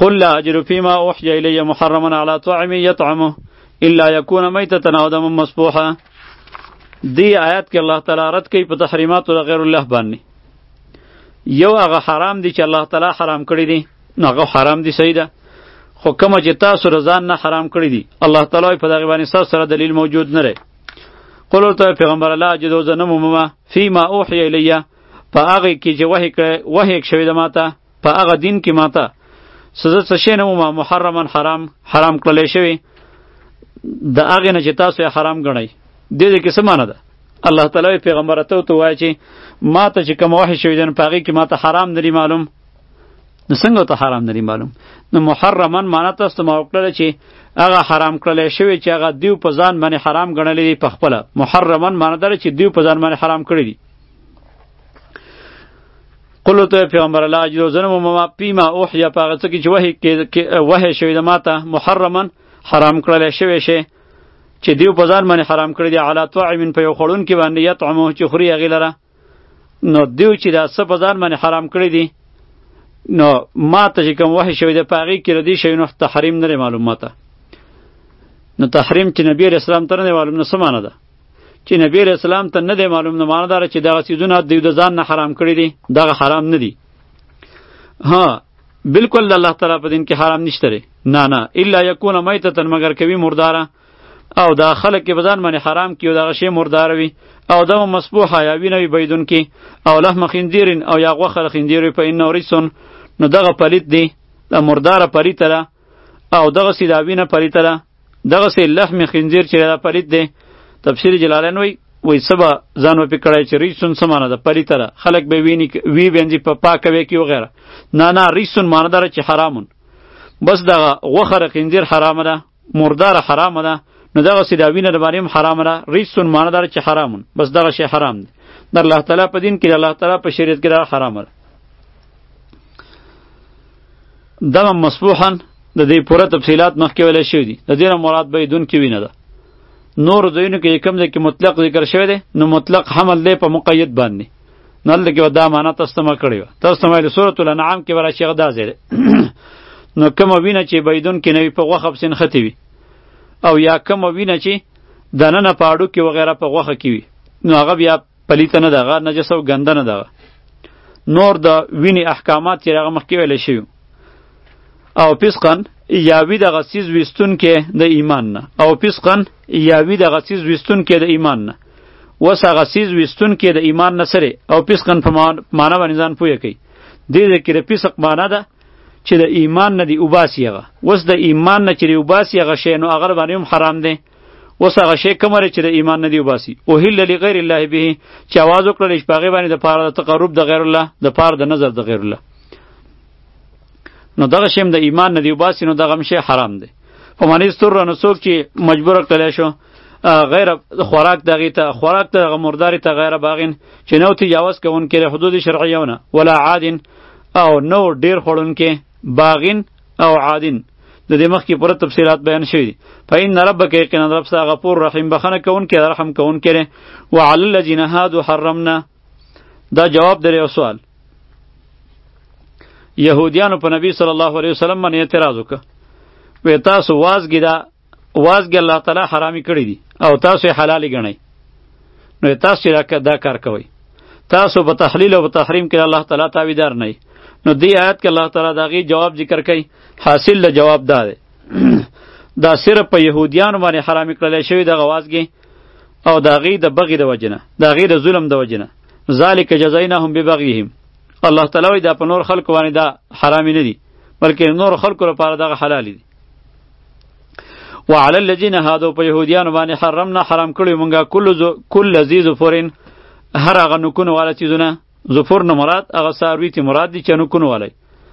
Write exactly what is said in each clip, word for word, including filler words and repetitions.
قل لا اجد فيما اوحي الی محرما علی طاعم یطعمه الا یکون میتة او دما مسفوحا. دی آیات کې الله تعالی رد کوي په تحریمات د غیر الله باندې. یو هغه حرام دي چې الله تعالی حرام کړی دي، نو هغه حرام دي صحیح ده، خو کوم چې تاسو رضان نه حرام کړی دي الله تعالی په دغه باندې تاسو سره دلیل موجود نه لري. قل ورته پیغمبر الله اجدو زنه مومه فيما اوحي الی، په هغه کې چې وحی وحی شوی ده ماته، په هغه دین کې ماته سزا څه شی نه مومه محرمن حرام حرام کړل شوی د هغه نه چې تاسو یې حرام ګڼئ. دې دې کې څه معنی ده؟ الله تعالی پیغمبر ته تو وایي چې ما ته چې کوم وحی شوی ده په هغه کې ما ته حرام نه معلوم، نو څنګه ته حرام نه معلوم؟ نو محرمن معنی تاسو ما وکړل چې هغه حرام کړل شوی چې هغه دیو په ځان باندې حرام ګڼلې دي په خپل. محرمن معنی ده چې دیو په ځان باندې حرام کړی دي. قل ته پیغمبر الله اجر زنم ما پیما اوحیا پاغه څه چې وحی کې وحی شوی د ماته محرمن حرام کړل شوی شی چې دیو په ځان باندې حرام کړی دی علی طاعم په یو خړون کې باندې یطعمه چې خوري هغه لره. نو دیو چې دا څه په ځان باندې حرام کړی دی نو ما ته چې کوم وحی شوی د پاغي کې ردی شوی نو تحریم نه معلوماته. نو تحریم چې نبی رسول الله ته نه معلوم نه سمانه ده چې نبی رسول الله ته نه دی معلوم نه معنی دار چې دغه چیزونه د د ځان نه حرام کړی دي دغه حرام نه دي. ها بالکل الله تعالی په دین کې حرام نشته ری نه نه الا یکون میتة مگر کوي مرداره او دا خلق کې بدن باندې حرام کیو دغه شی مرداره وي او دم مسبوحه یا وینوي بيدون کې او لحم خنزیر او یا غوخه خنزیر په ان ورسون نو دغه پلیت دی د مرداره پلیت ده او دغه سیداوینه پلیت ده دغه سی لحم خنزیر چې دا پلیت دی. تفسیر جلالین وی وی سبا ځان په کړای چې ریسون سمانه ده پلیتره خلق به ویني وی بنځي په پاکوي کې وغیرہ. نه نه ریسون معنی دار چې حرامون بس دغه غوخه خنزیر حرامه ده مردار حرامه ده نو دغه سیداوینه د باندې حرامه ده. ریسون معنی دار چې حرامون بس دغه شی حرام ده در الله تعالی په دین کې الله تعالی په شریعت کې دا حرامه ده. دم مسبوحن د دې پوره تفصيلات مخکې ویل شوی دي. د دې مراد به دون کې وینه ده. نور ځایونو کې کوم ځای کې مطلق ذکر شوی دی نو مطلق حمل دی په مقید باندې. نو لکه دا معنا تاسو ته کړی و تاسو ته د سورۃ الانعام کې ورشي غدا زیره نو کوم وینه چې بيدون کې نوی په غوخه بسن ختی وي او یا کوم وینه چې دنه پاړو کې وغیرہ په غوخه کې وي نو هغه بیا پلیت نه دغه نجس او ګنده نه دغه. نور د ویني احکامات چې هغه مخکې ویل شوی او فسقن یاوی د غسیز وستون کې د ایمان نه او فسقن یاوی د غسیز وستون کې د ایمان نه وسه غسیز وستون کې د ایمان نه سره او فسقن په معنا باندې ځان پوهه کوي. دې دې کې د فسق معنا ده چې د ایمان نه دی وباسیغه وس د ایمان نه چې وباسیغه شی نو هغه باندې هم حرام دی. وسه هغه شی کومره چې د ایمان نه دی وباسي او هل لغیر الله به چې आवाज وکړل چې پاغه باندې د پاره د تقرب د غیر الله د پاره د نظر د غیر الله نو دغه شیم د ایمان نه دی وباسي نو دغه شی حرام دی. په معنی ستور نو څوک چې مجبور کړل شو غیر خوراک دغه ته خوراک ته مرداري ته غیر باغین چې نو تجاوز کوون کې حدود شرعیونه ولا عادن او نو ډیر خورون کې باغین او عادن د دې مخ کې پوره تفصيلات بیان شوی دي. فإن ربک یقینا رب سا غفور رحیم بخنه کوون کې رحم کوون کې وعلى الذين هادوا حرمنا. دا جواب دی یو سوال. یهودیانو په نبی صلی الله علیه وسلم باندې اعتراض وکړ وی تاسو وازګی دا وازګی الله تعالی حرامي کړی دي او تاسو یې حلال ګڼئ نو تاسو دا, دا کار کوئ تاسو په تحلیل او په تحریم کې الله تعالی تابعدار نه یئ. نو دې آیت کې الله تعالی داغي جواب ذکر کوي. حاصل له جواب دا دی دا صرف په یهودیانو باندې حرامي کړل شوی د غوازګي او داغي د بغي د وجنه داغي د ظلم د وجنه ذالک جزایناهم ببغیهم. الله تعالی دا په نور خلق باندې دا حرام نه دي بلکې نور خلقو لپاره دا حلال دي. وعلى الذين هادوا په يهوديان باندې حرمنا حرام کړی مونږه کل ذو کل ذی ظفرن هر هغه نکونه والا چیزونه ظفر نه مراد هغه ساروی تی مراد دي چې نکونه والای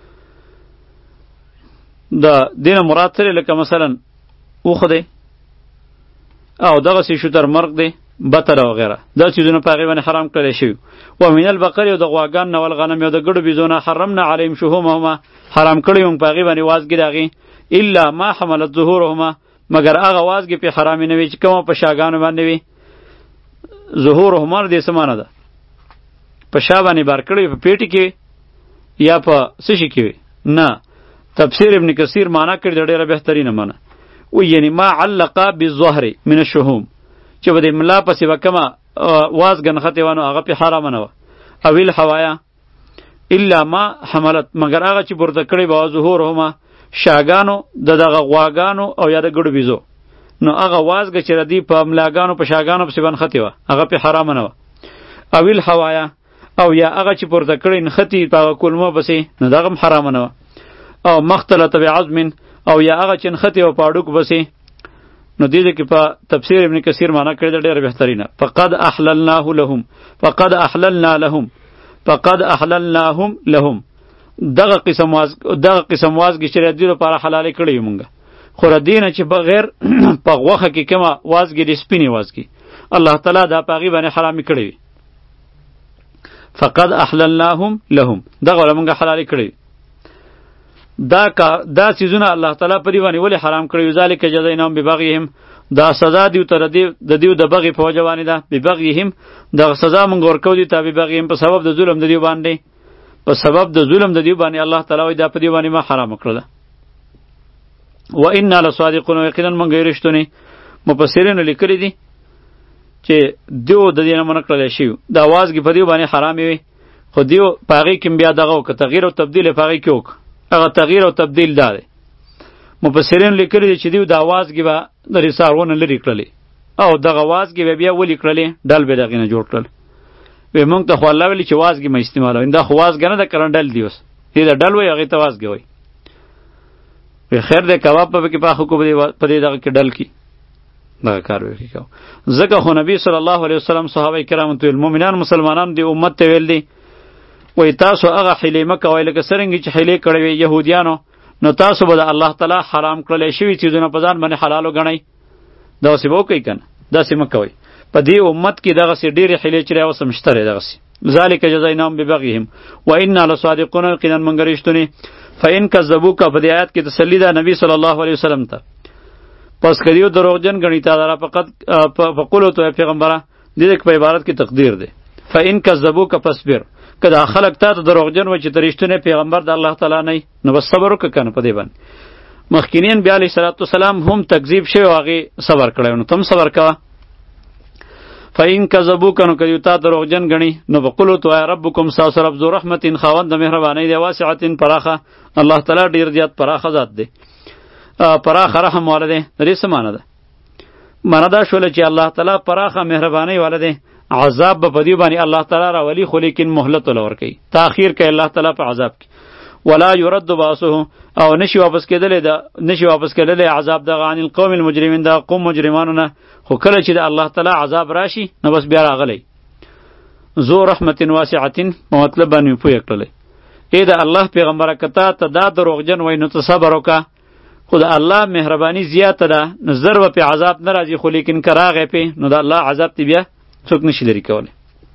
دا دین مراد سره لکه مثلا اوخه دی او دغه سی شتر مرغ دی بتر وغیرہ دا چیزونه پاغي باندې حرام کړل شوی. و من البقر او د غواګان نو الغنم او د ګړو بيزونه حرمنا عليهم شهومهما حرام کړی مونږ پاغي باندې وازګی داغي الا ما حملت ظهورهما مگر هغه وازګی په حرام نه وی چې کوم په شاګانو باندې وی. ظهورهما دې سمانه ده په شا باندې بار کړی په پیټی کې یا په سشي کې نه تفسیر ابن کثیر معنا کړی د ډیره بهترینه معنا و یعنی ما علق بالظهر من الشهوم چې به د ملا پسې وکما واز غنخته وانه هغه په حرام نه و او الحوایا الا ما حملت مگر هغه چې برده کړی به ظهورهما شاګانو د دغه غواګانو او یا د ګړو بيزو نو هغه وازګه چې ردی په ملاګانو په شاګانو په سبن ختی و هغه په حرام نه و او الحوایا او یا هغه چې برده کړی نختی په کلمه بسې نو دغه حرام نه و او مختلط بعظم او یا هغه چې نختی او پاړوک بسې نو دې کې په تفسیر ابن کثیر معنا کړی د ډېر بهترینه فقد احللناه لهم فقد احللنا لهم فقد احللناهم لهم دغه قسم واز دغه قسم وازګی چې ردی لپاره حلال کړی مونږه خو ردینه چې بغیر په غوخه کې کما وازګی د سپینی وازګی الله تعالی دا پاغي باندې حرام کړی فقد احللناهم لهم دغه مونږه حلال کړی دا کا دا سيزونه الله تعالی په دی باندې ولې حرام کړی ذالک جزایناهم ببغیهم دا سزا دیو تر دی د دیو د بغی په وجه باندې ده ببغیهم دا سزا مونږ ورکو دي تابع بغیهم په سبب د ظلم د دیو باندې په سبب د ظلم د دیو باندې الله تعالی وی دا په دی باندې ما حرام کړل و انا لصادقون یقینا مونږ رښتونی مفسرین لیکلي دي چې دیو د دینه مونږ کړل شي دا وازګي په دیو باندې حرام وي خو دیو پاغي کې بیا دغه او تغییر او تبديل پاغي کې وک هغه تغییر او تبديل دار مفسرین لیکلي دي چې دیو د وازګي به د رسارونه لري کړلې او دغه وازګي به بیا ولي کړلې ډل به دغه نه جوړ کړل به مونږ ته خو الله ویلي چې وازګي مې استعمالوي دا خو وازګ نه د کرندل دی اوس دې دا ډل وي هغه ته وازګي وي به خیر د کباب په کې په خو کو په دې دغه کې ډل کی دا کار وکړي کو زکه خو نبی صلی الله علیه وسلم صحابه کرام ته المؤمنان مسلمانان دی امت ته ویل دي وای تاسو هغه حلیمه کوي لکه سرنګ چې حلی کړی وي يهوديانو نو تاسو به الله تعالی حرام کړل شوی چیزونه په ځان باندې حلال وګڼئ دا سی وو کوي کنه دا سی مکوي په دې امت کې دغه سی ډیره حلی چې راو سمشتره دغه سی ذالک جزایناهم ببغیهم و انا لصادقون یقینا منګریشتونی فإن کذبوک په دې آیات کې تسلی ده نبی صلی الله علیه وسلم ته پس کړیو دروغجن غنی تا دره فقط فقولو ته پیغمبره دې په عبارت کې تقدیر ده فإن کذبوک فاصبر کدا خلق تا ته دروغجن و چې درشتونه پیغمبر د الله تعالی نه نو بس صبر وکړه په دې باندې مخکینین بیا علیه الصلاۃ والسلام هم تکذیب شوی واغې صبر کړو نو تم صبر کا فإن کذبوک نو کدی تا دروغجن غنی نو بقولو تو ربکم ساس رب ذو رحمت خوند مهربانی دی واسعه پراخه الله تعالی ډیر زیات پراخه ذات دی پراخه رحم والده درې سمانه ده معنا دا شول چې الله تعالی پراخه مهربانی والده عذاب به پدی باندې الله تعالی را ولی خو لیکن مهلت ولور کوي تاخير کوي الله تعالی په عذاب کې ولا يرد باسه او نشي واپس کېدل دا نشي واپس کېدل عذاب د غان القوم المجرمین دا قوم مجرمانو نه خو کله چې د الله تعالی عذاب راشي نو بس بیا راغلی ذو رحمت واسعه مطلب باندې پوی کړل اې دا الله پیغمبر کته ته دا دروغجن وای نو ته صبر وکا خدا الله مهربانی زیاته ده نظر و په عذاب ناراضي خو لیکن کراغه په نو دا الله عذاب تی بیا څوک نشي لري کوله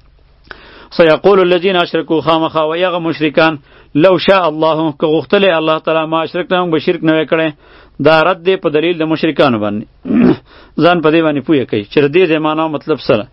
سيقول الذين اشركوا خامخا ويغ مشرکان لو شاء الله که غختله الله تعالی ما اشرکنا به شرک نه وکړي دا رد دی په دلیل د مشرکانو باندې ځان په دې باندې پوهه کوي چې دې زمانہ مطلب سره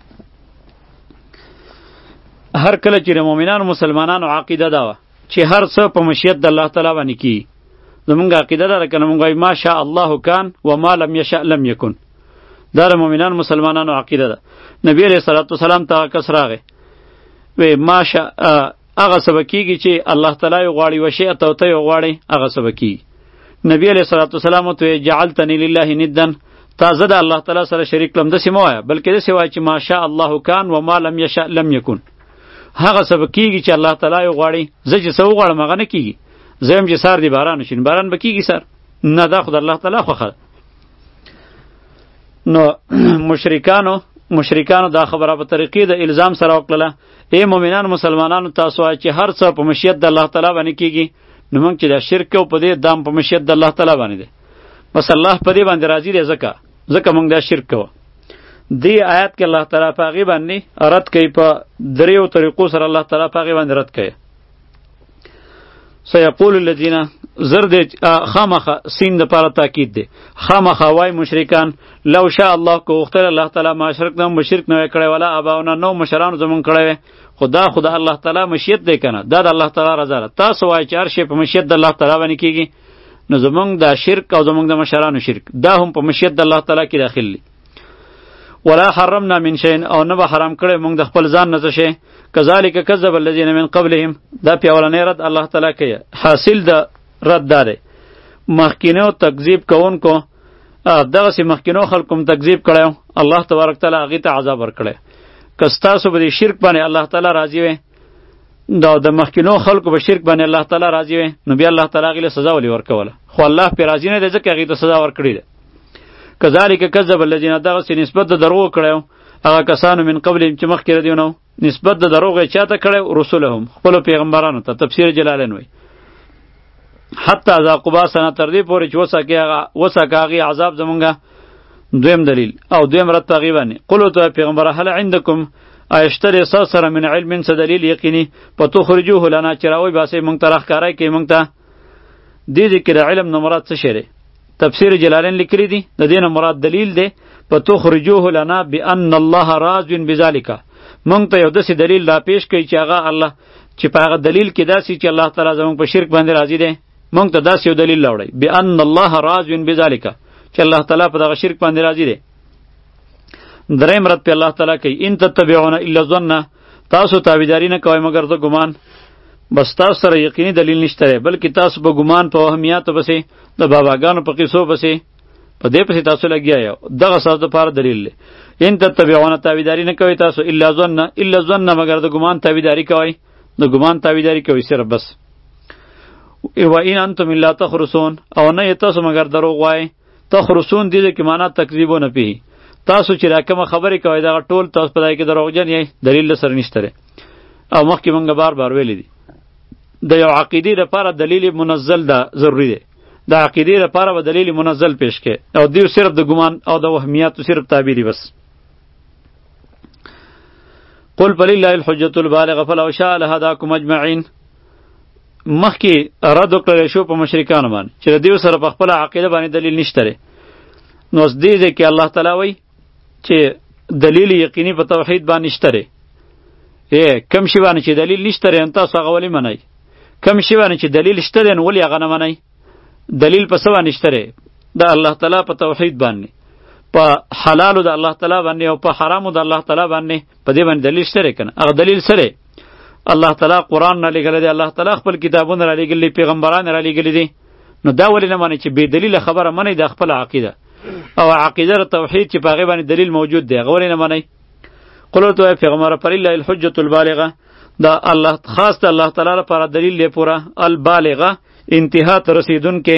هر کله چې مؤمنانو مسلمانانو عقیده دا و چې هر څه په مشیت د الله تعالی باندې کی زمونږ عقیده دا کنه مونږ ما شاء الله کان و ما لم یشاء لم یکن دا د مؤمنان مسلمانانو عقیده ده نبی علیہ الصلوۃ والسلام ته کس راغی و ماشا هغه سبکیږي چې الله تعالی غواړي وشي ته ته غواړي هغه سبکی نبی علیہ الصلوۃ والسلام ته جعلتنی لله ندن تازه د الله تعالی سره شریک لم د سیمویا بلکې د سیوا چې ماشا الله کان و ما لم یشاء لم یکن هغه سبکیږي چې الله تعالی غواړي زه چې سو غواړم هغه نه کیږي زم چې سار دی باران شین باران بکیږي سر نه دا خدای الله تعالی خوخه نو مشرکانو مشرکانو دا خبره په طریقې د الزام سره وکړه ای مؤمنان مسلمانانو تاسو چې هر څه په مشیت د الله تعالی باندې کیږي نو موږ چې دا شرک او په دې دام په مشیت د الله تعالی باندې ده بس الله په دې باندې راضی دی ځکه ځکه موږ دا شرک کوو دی آیات کې الله تعالی په غی باندې رد کوي په دریو طریقو سره الله تعالی په غی باندې رد کوي سيقول الذين زر دی خامخه سین د پاره تاکید دی خامخه وای مشرکان لو شاء الله کو اختر الله تعالی ما شرک نه مشرک نه کړي ولا اباونه نو مشران زمون کړي خدا خدا الله تعالی مشیت دی کنه دا د الله تعالی رضا تاسو وای چار شی په مشیت د الله تعالی باندې کیږي نو زمونږ د شرک او زمونږ د مشرانو شرک دا هم په مشیت د الله تعالی کې داخل دي ولا حرمنا من شيء او نه به حرام کړي مونږ د خپل ځان نه څه شي کذالک کذب الذين من قبلهم دا پیولنې رد الله تعالی کوي حاصل د رد داره مخکینو تکذیب کوونکو دغه سي مخکینو خلقوم تکذیب کړو الله تبارک تعالی هغه ته عذاب ورکړي کستاسو به شرک باندې الله تعالی راضي وي دا د مخکینو خلقو به شرک باندې الله تعالی راضي وي نو بیا الله تعالی غیله سزا ولي ورکوله خو الله په راضي نه دی ځکه هغه ته سزا ورکړي ده کذالک کذب الذين دغه سي نسبت د درو کړو هغه کسانو من قبل چې مخکې ردیونو نسبت د دروغ چاته کړو رسولهم خپل پیغمبرانو ته تفسیر جلالین وای حتی ذاقوا باسنا تر دې پورې چې وسکه وسکه عذاب زمونږه دویم دلیل او دویم رد تقریبا قلو ته پیغمبر هل عندکم ایشتری سر من علم س دلیل یقینی په تو خرجوه لنا چراوی باسه مونږ ترخ کارای کی مونږ ته دې دې کې علم نو مراد څه شری تفسیر جلالین لیکلی دی د دې نه مراد دلیل دی په تو خرجوه لنا بان الله راض بذالک مونږ ته یو داسې دلیل لا پیش کوي چې هغه الله چې په هغه دلیل کې داسې چې الله تعالی زموږ په شرک باندې راضي دی مونږ ته داسې یو دلیل راوړی بان الله راض بذالک چې الله تعالی په دغه شرک باندې راضي دی دریم رد په الله تعالی کوي ان تتبعون الا الظن تاسو تابعداري نه کوئ مگر د ګمان بس تاسو سره یقیني دلیل نشته بلکې تاسو په ګمان په وهمیاتو پسې د باباګانو په قصو پسې په دې پسې تاسو لګیا یو دغه ساز د پاره دلیل دی ان تتبعون تابعداري نه کوئ تاسو الا ظن الا ظن مگر د ګمان تابعداري کوئ د ګمان تابعداري کوئ صرف بس و ان انتم الا تخرسون او نه تاسو مگر دروغ وای تخرسون دې کې معنا تکذیبونه پی تاسو چې راکمه خبرې کوي دا ټول تاسو په دای کې دروغجن یې دلیل سره نشته او مخکې مونږ بار بار ویلې دي د یو عقیدې لپاره دلیل منزل ده ضروری دی د عقیدې لپاره به دلیل منزل پیش کې او دیو صرف د ګمان او د وهمیاتو صرف تعبیری بس قل فلله الحجة البالغة فلو شاء لهداكم اجمعين مخکې رد وکړل شو په مشرکانو باندې چې دیو سره په خپل عقیده باندې دلیل نشته نو دې دې کې الله تعالی وایي چې دلیل یقیني په توحید باندې نشته ای کم شی باندې چې دلیل نشته ان تاسو هغه ولې منئ کم شی باندې چې دلیل شته نو ولې هغه نه منئ دلیل په څه باندې نشته د الله تعالی په توحید باندې په حلالو د الله تعالی باندې او په حرامو د الله تعالی باندې په دې باندې دلیل شته کنه هغه دلیل سره الله تعالی قرآن نه لګل دی الله تعالی خپل کتابونه را لګل پیغمبران را لګل دي نو دا ولې نه مانی چې بے دلیل خبره منئ د خپل عقیده او عقیده توحید چې په هغه باندې دلیل موجود دی هغه ولې نه منئ قلت تو پیغمبر پر الله الحجة البالغه دا الله خاص د الله تعالی لپاره دلیل دی پورا البالغه انتها ته رسیدونکې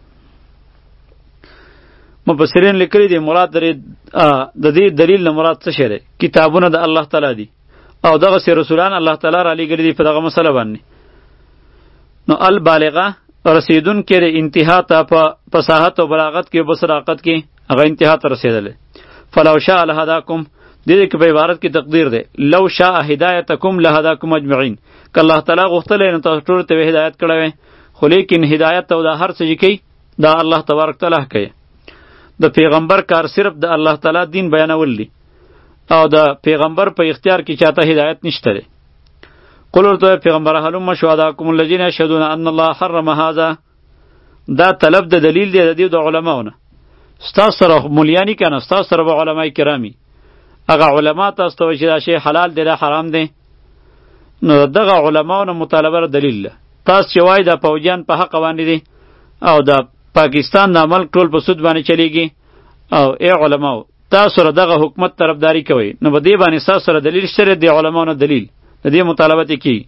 مفسرین لیکلي دي مراد درې د دې دلیل نه مراد څه شی دی کتابونه د الله تعالی دي او دغه سي رسولان الله تعالی را لېږلي دي په دغه مسله باندې نو البالغه رسیدونکې د انتها ته په فصاحت او بلاغت کې او بصراقت کې هغه انتها ته رسېدلی فلو شاء لهداکم دې دې کې په عبارت کې تقدیر دی لو شاء هدایتکم لهداکم اجمعین که الله تعالی غوښتلی نو تاسو ټولو ته به هدایت کړی وی خو لیکن هدایت او دا هر څه چې کوي دا الله تبارک تعالی کوي د پیغمبر کار صرف د الله تعالی دین بیانول دی او د پیغمبر په اختیار کې چاته هدایت نشته دی قل ورته پیغمبر هلم شهداکم الذین یشهدون ان الله حرم هذا دا طلب د دلیل دی د دې د علماونه ستاسو سره مولیانی کنه ستاسو سره به علماء کرامی هغه علما تاسو ته چې دا شی حلال دی دا حرام دی نو دغه علماونه مطالبه دلیل ده تاسو چې وای د پوجان په حق باندې دي او د پاکستان د عمل ټول په سود باندې چلیږي او ای علماو تاسو سره دغه حکومت طرفداري کوي نو به دې باندې تاسو سره دلیل شته دی علماونه دلیل د دې مطالبه کی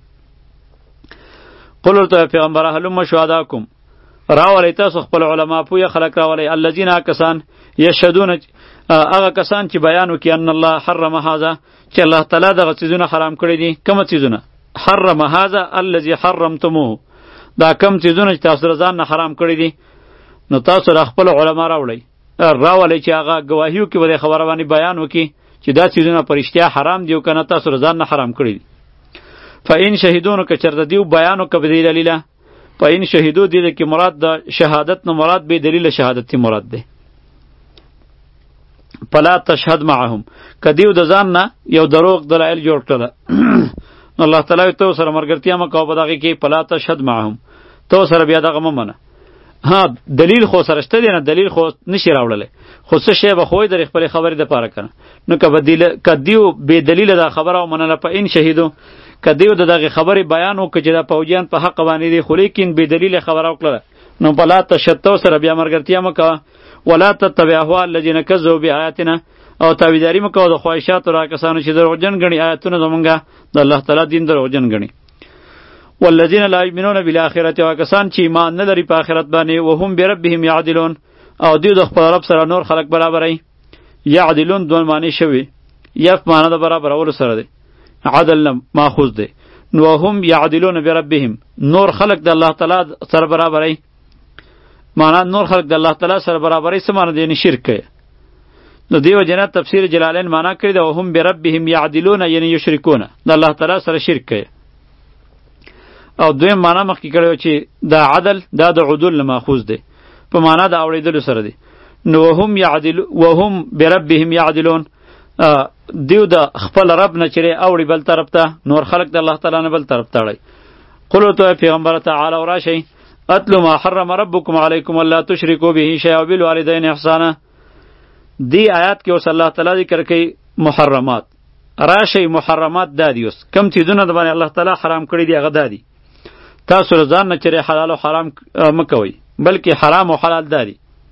قل ورته پیغمبر هلم شهداکم راولئ تاسو خپل علما پوهه خلک راولئ الذین کسان یشهدون هغه کسان چې بیان وکړي ان الله حرم هذا چې الله تعالی دغه څیزونه حرام کړی دي کوم څیزونه حرم هذا الذي حرمتموه دا کوم څیزونه چې تاسو ځان نه حرام کړی دي نو تاسو را خپل علما راولئ راولئ چې هغه گواهیو کې به خبره باندې بیان وکړي چې دا څیزونه پرشتیا حرام دي او کنه تاسو ځان نه حرام کړی دي فإن شهدون که چرته دیو بیانو که بدی دلیله په ان شهیدو دې کې مراد د شهادت نه مراد به دلیل شهادت مراد دی. فلا تشهد معهم کدیو د ځان نه یو دروغ دلایل جوړ کړل نو الله تعالی ته سره مرګرتیا مکو په دغه کې فلا تشهد معهم تو سره بیا دغه ممنه. ها دلیل خو سره شته دی نه دلیل خو نشي راوړل خو څه شی به خو در خپل خبرې د پاره کنه نو کبدیل کدیو به دلیل دا خبره ومنله په ان شهیدو کدیو دغه خبره بیان وکړي چې دا پوجیان په حق باندې دی خو لیکن به دلیل خبره وکړه نو فلا تشهد تو سره بیا مرګرتیا مکو ولا تتبع اهواء الذين كذبوا بآياتنا او تابعداري مکو د خواهشات را کسانو چې دروغجن غني آیاتونه زمونږه د الله تعالی دین دروغجن غني. والذین لا یؤمنون بالآخرة او کسان چې ایمان نه لري په آخرت باندې وهم بربهم یعدلون او دوی د خپل رب سره نور خلق برابرای. یعدلون دوه معنی شوی یف معنی د برابرولو سره دی عدل ماخوذ دی نو هم یعدلون بربهم نور خلق د الله تعالی سره برابرای معنا نور خلق د الله تعالی سره برابرای څه معنی دی یعنی شرک کوي. نو دیو جنات تفسیر جلالین معنا کړی دا هم بربهم یعدلون یعنی یشرکون د الله تعالی سره شرک کوي. او دویم معنا مخکې کړی چې دا عدل دا د عدل ماخوذ دی په معنا د اوریدلو سره دی. نو هم یعدل وهم بربهم یعدلون دیو د خپل رب نه چره اوړي بل طرف ته نور خلق د الله تعالی نه بل طرف ته اړي. قل تو پیغمبر تعالی او راشي اتلو ما حرم ربکم علیکم الله تشرکوا به شیئا وبالوالدین احسانا. دی آیات کې اوس الله تعالی ذکر کوي محرمات راشي محرمات دادی اوس کم چیزونه د باندې الله تعالی حرام کړی دی هغه دادی تاسو رضان نه چره حلال او حرام مکوئ بلکې حرام او حلال دادی.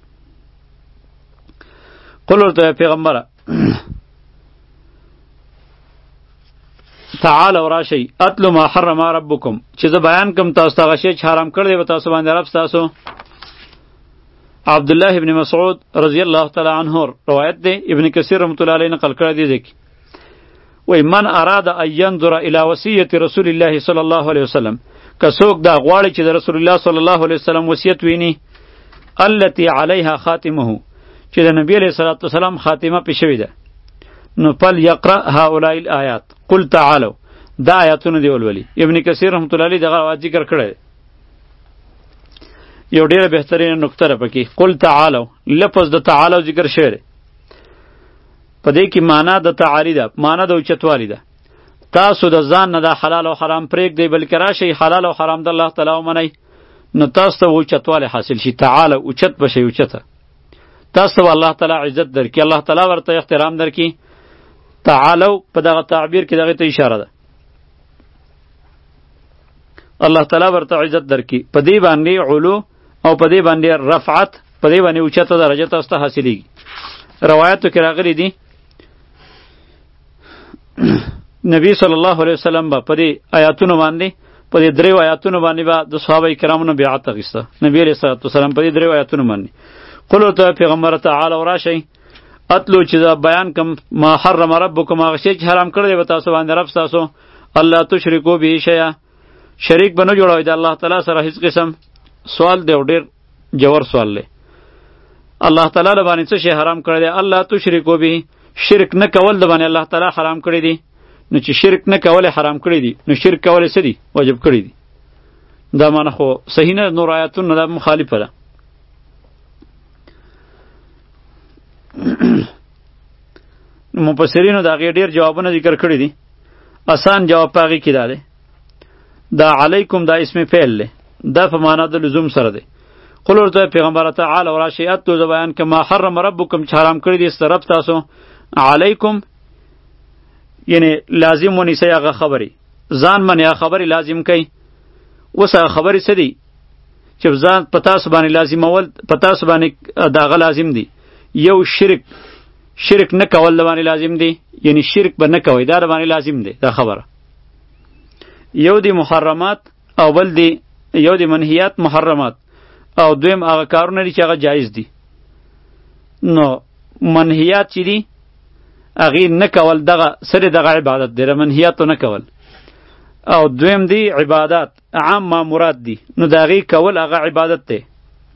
قل تو پیغمبر تعال و راشی اتلو ما حرم ربکم چې زه بیان کم تاسو ته غشي چې حرام کړی دی تاسو باندې رب تاسو. عبد الله ابن مسعود رضی الله تعالی عنه روایت دی ابن کثیر رحمۃ اللہ علیہ نقل کړی دی ځکه وای من اراد ان ينظر الى وصیت رسول الله صلی الله علیه وسلم که څوک دا غواړي چې د رسول الله صلی الله علیه وسلم وصیت ویني التي علیها خاتمه چې د نبی علیہ الصلوۃ والسلام خاتمه پې شوې ده نو فل یقرأ هؤلاء الآیات قل تعالوا دا آیاتونه دی ولولي. ابن کثیر رحمۃ اللہ علیہ دغه واجب ذکر کړی یو ډیره بهترینه نکته ده پکې قل تعالوا لفظ د تعالوا ذکر شوی دی په دې کې معنا د تعالی ده معنا د اوچتوالی ده. تاسو د ځان نه د حلال او حرام پرېږدئ بلکې راشئ حلال او حرام د الله تعالی ومنئ نو تاسو ته اوچتوالی حاصل شي تعالی اوچت بشئ اوچته تاسو ته الله تعالی عزت درکړي الله تعالی ورته احترام درکړي. تعالو په دغه تعبیر کې دغه ته اشاره ده الله تعالی ورته عزت درکړي په دې باندې علو او په دې باندې رفعت په دې باندې اوچته درجه تاسو ته حاصلېږي. روایتو کې راغلي دي نبی صلی الله علیه وسلم به په دې آیاتونو باندې په دې دریو آیاتونو باندې به د صحابه کرامو نه بیعت اخیسته نبی علیه الصلوۃ والسلام په دې دریو آیاتونو باندې. قل تو پیغمبر تعالی و راشئ اتلو چې بیان کم ما حرم ربکم هغه شی چې حرام کړی دی تاسو باندې رب تاسو الله تشرکو به شیئا شریک بنو جوړوي د الله تعالی سره هیڅ قسم. سوال دی ډیر جوور سوال دی الله تعالی له باندې څه شی حرام کړی دی الله تشرکو به شرک نه کول د باندې الله تعالی حرام کړی دی نو چې شرک نه کول حرام کړی دی نو شرک کول څه دی واجب کړی دی دا معنی خو صحیح نه نور آیاتونه دا مخالفه ده. مفسرینو دا غیر ډیر جوابونه ذکر کړی دي آسان جواب پاغي کې دا دی دا علیکم دا اسم فعل له دا په معنا د لزوم سره دی. قل ورته پیغمبر تعالی و راشیات تو بیان کما حرم ربکم چې حرام کړی دي سترب تاسو علیکم یعنی لازم ونی سي هغه خبري ځان من یا خبري لازم کوي اوس هغه خبري څه دي چې ځان پتا سو باندې لازم اول پتا سو باندې داغه لازم دي یو شرک شرک نه کول باندې لازم دی یعنی شرک به نه کوي دا باندې لازم دی دا خبره. یو دی محرمات او بل دی یو دی منهیات محرمات او دویم هغه کارونه دي چې هغه جایز دي. نو منهیات چې دي هغه نه کول دغه سره دغه عبادت دی منهیات نه کول او دویم دی عبادت عام ما مراد دی نو دغه کول هغه عبادت دی.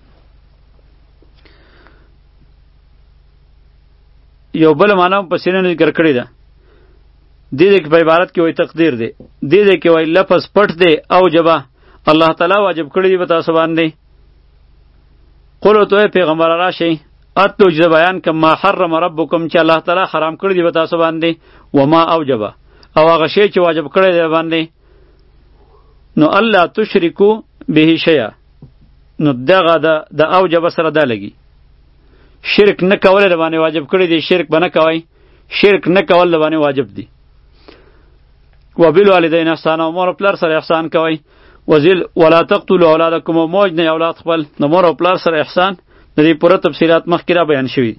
یو بل معنا په سینې ذکر کړی ده دې دې په عبارت کې وای تقدیر دی دې دې کې وای لفظ پټ دی او جبا الله تعالی واجب کړی دی په تاسو باندې. قولو ته پیغمبر راشي اتلو چې بیان کم ما حرم ربکم چې الله تعالی حرام کړی دی په تاسو باندې، و ما اوجب او هغه شی چې واجب کړی دی باندې. نو الله تشرکو به شیئا، نو دغه د د اوجب سره دا لګي شرک نه کول د باندې واجب کړی دی، شرک به نه کوئ، شرک نه کول د باندې واجب دی. وبالوالدین احسانا، مور او پلار سره احسان کوئ. وزل ولا تقتلوا اولادکم، موج نه اولاد خپل، د مور او پلار سره احسان د دې پوره تفصیلات مخکې را بیان شوي.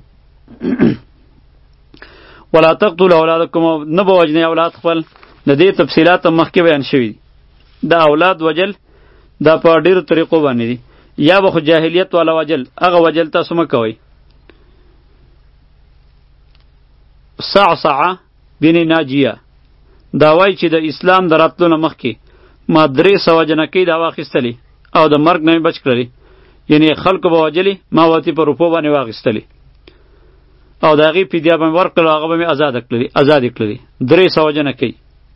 ولا تقتلوا اولادکم، نه به وجنئ اولاد خپل، د دې تفصیلات مخکې بیان شوي. دا اولاد وجل دا په ډېرو طریقو باندې دي. یا به خو جاهلیت والا وجل، هغه وجل تاسو مه کوئ. صعصعه بن ناجیه دا وایي چې د اسلام د راتلو نه مخکې ما درې سوه جنکۍ دا واخیستلې او د مرګ نه مې بچ کړلې، یعنی خلکو به وجلې، ما ورته په روپو باندې واخیستلې او د هغې فدیه به مې ورکړله، هغه به مې ازاده کړلې ازادې کړلې. درې سوه جنکۍ.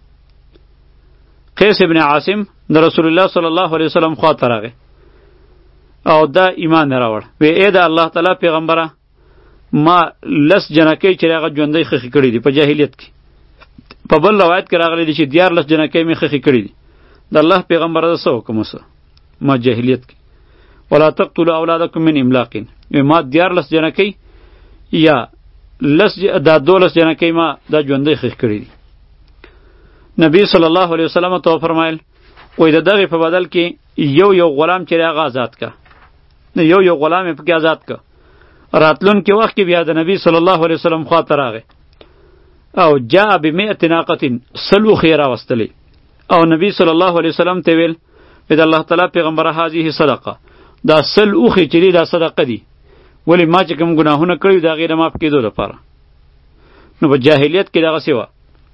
قیس ابن عاصم د رسول الله صلی الله علیه وسلم خواته راغی او دا ایمان راوړ. وی ای د الله تعالی پیغمبره، ما لس جنکۍ چې هغه ژوندۍ خښې کړي دي په جاهلیت کې. په بل روایت کې راغلی دی چې دیارلس جنکۍ مې خښې کړي دي. د الله پیغمبره زه څه وکړم اوسه ما جاهلیت کې. ولا تقتلوا اولادکم من املاق، ما دیارلس جنکۍ یا لس دا دولس جنکۍ ما دا ژوندۍ خښې کړي دي. نبی صلی الله علیه وسلم ته فرمایل وای د دغې په بدل کې یو یو غلام چې هغه آزاد کا، یو یو غلام یې پکې آزاد کا. راتلونکي وخت کې بیا د نبی صلی الله علیه وسلم خواته راغی او جاء بمئة ناقة، سل اوښې یې راوستلې او نبی صلی الله علیه وسلم ته ویل د الله تعالی پیغمبره هذه صدقه، دا سل اوښې چې دي دا صدقه دي، ولې ما چې کوم ګناهونه کړي د هغې د معاف کېدو لپاره. نو په جاهلیت کې دغسې وه.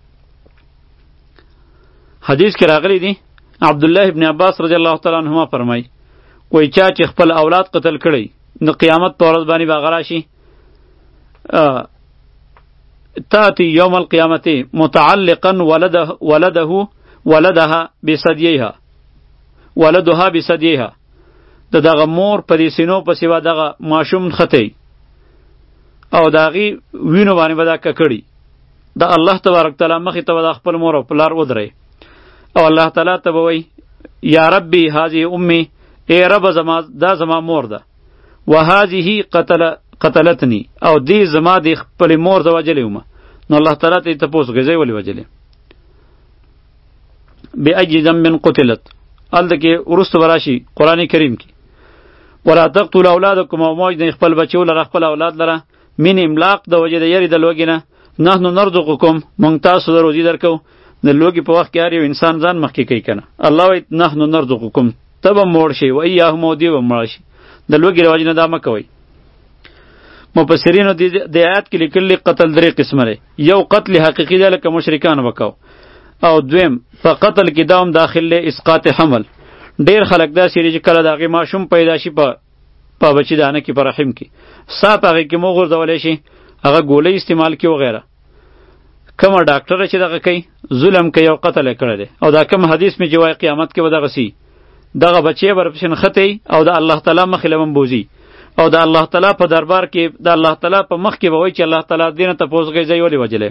حدیث کې راغلی دی عبدالله ابن عباس رضی الله تعالی عنهما فرمای کوئی چا چې خپل اولاد قتل کړی نو قیامت په ورځ باندې به هغه راشي تاتی یوم القیامت متعلقا ولده ولده ولدها بثدیها ولدها بثدیها، د دغه مور په دې سینو پسې به دغه ماشوم ختی او د هغې وینو باندې به دا ککړي. د الله تبارک تعالی مخې ته به د خپل مور او پلار ودرئ او الله تعالی ته به وایي یا ربی هذه امي، ای رب زما دا زما مور ده، و هذه قتل قتلتنی، او دی زما د خپل مور د وجلې ومه. نو الله تعالی ته یې تپوس کوي زه یې ولې وجلې؟ بأي ذنب قتلت، هلته کې وروسته به راشي قرآن کریم کې ولا تقتلوا اولادکم، او موج د خپل بچو لره خپل اولاد لره من املاق د وجې د یری د لوږې نه، نحنو نرزقکم، موږ تاسو د روزي درکو. د لوږې په وخت کې هر یو انسان ځان مخکې کوي که نه، الله وایي نحنو نرزقکم، ته به موړ شي و ایاهم او دی به مړه شي. د لوږې د وجې نه دا مه کوئ. مفسرینو د آیات کې لیکلي قتل درې قسمه دی. یو قتل حقیقي دی لکه مشرکانو به کو، او دویم په قتل کې دا هم داخل دی اسقاط حمل. ډېر خلک داسې دي چې کله د هغې ماشوم پیدا شي په په بچي دانه کې په رحم کې سا په هغې کې مو غورځولی شي، هغه ګولۍ استعمال کړي وغیره. کومه ډاکټره چې دغه کوي ظلم کوي او قتل یې کړی دی. او دا کوم حدیث مې چې وایي قیامت کې به دغسې دغه بچی به ورپسې نښتی او د الله تعالی مخې له بوځي او د الله تعالی په دربار کې د الله تعالی په مخ کې به وایي چې الله تعالی دې نه تپوس کوي زه یې ولې وجلی.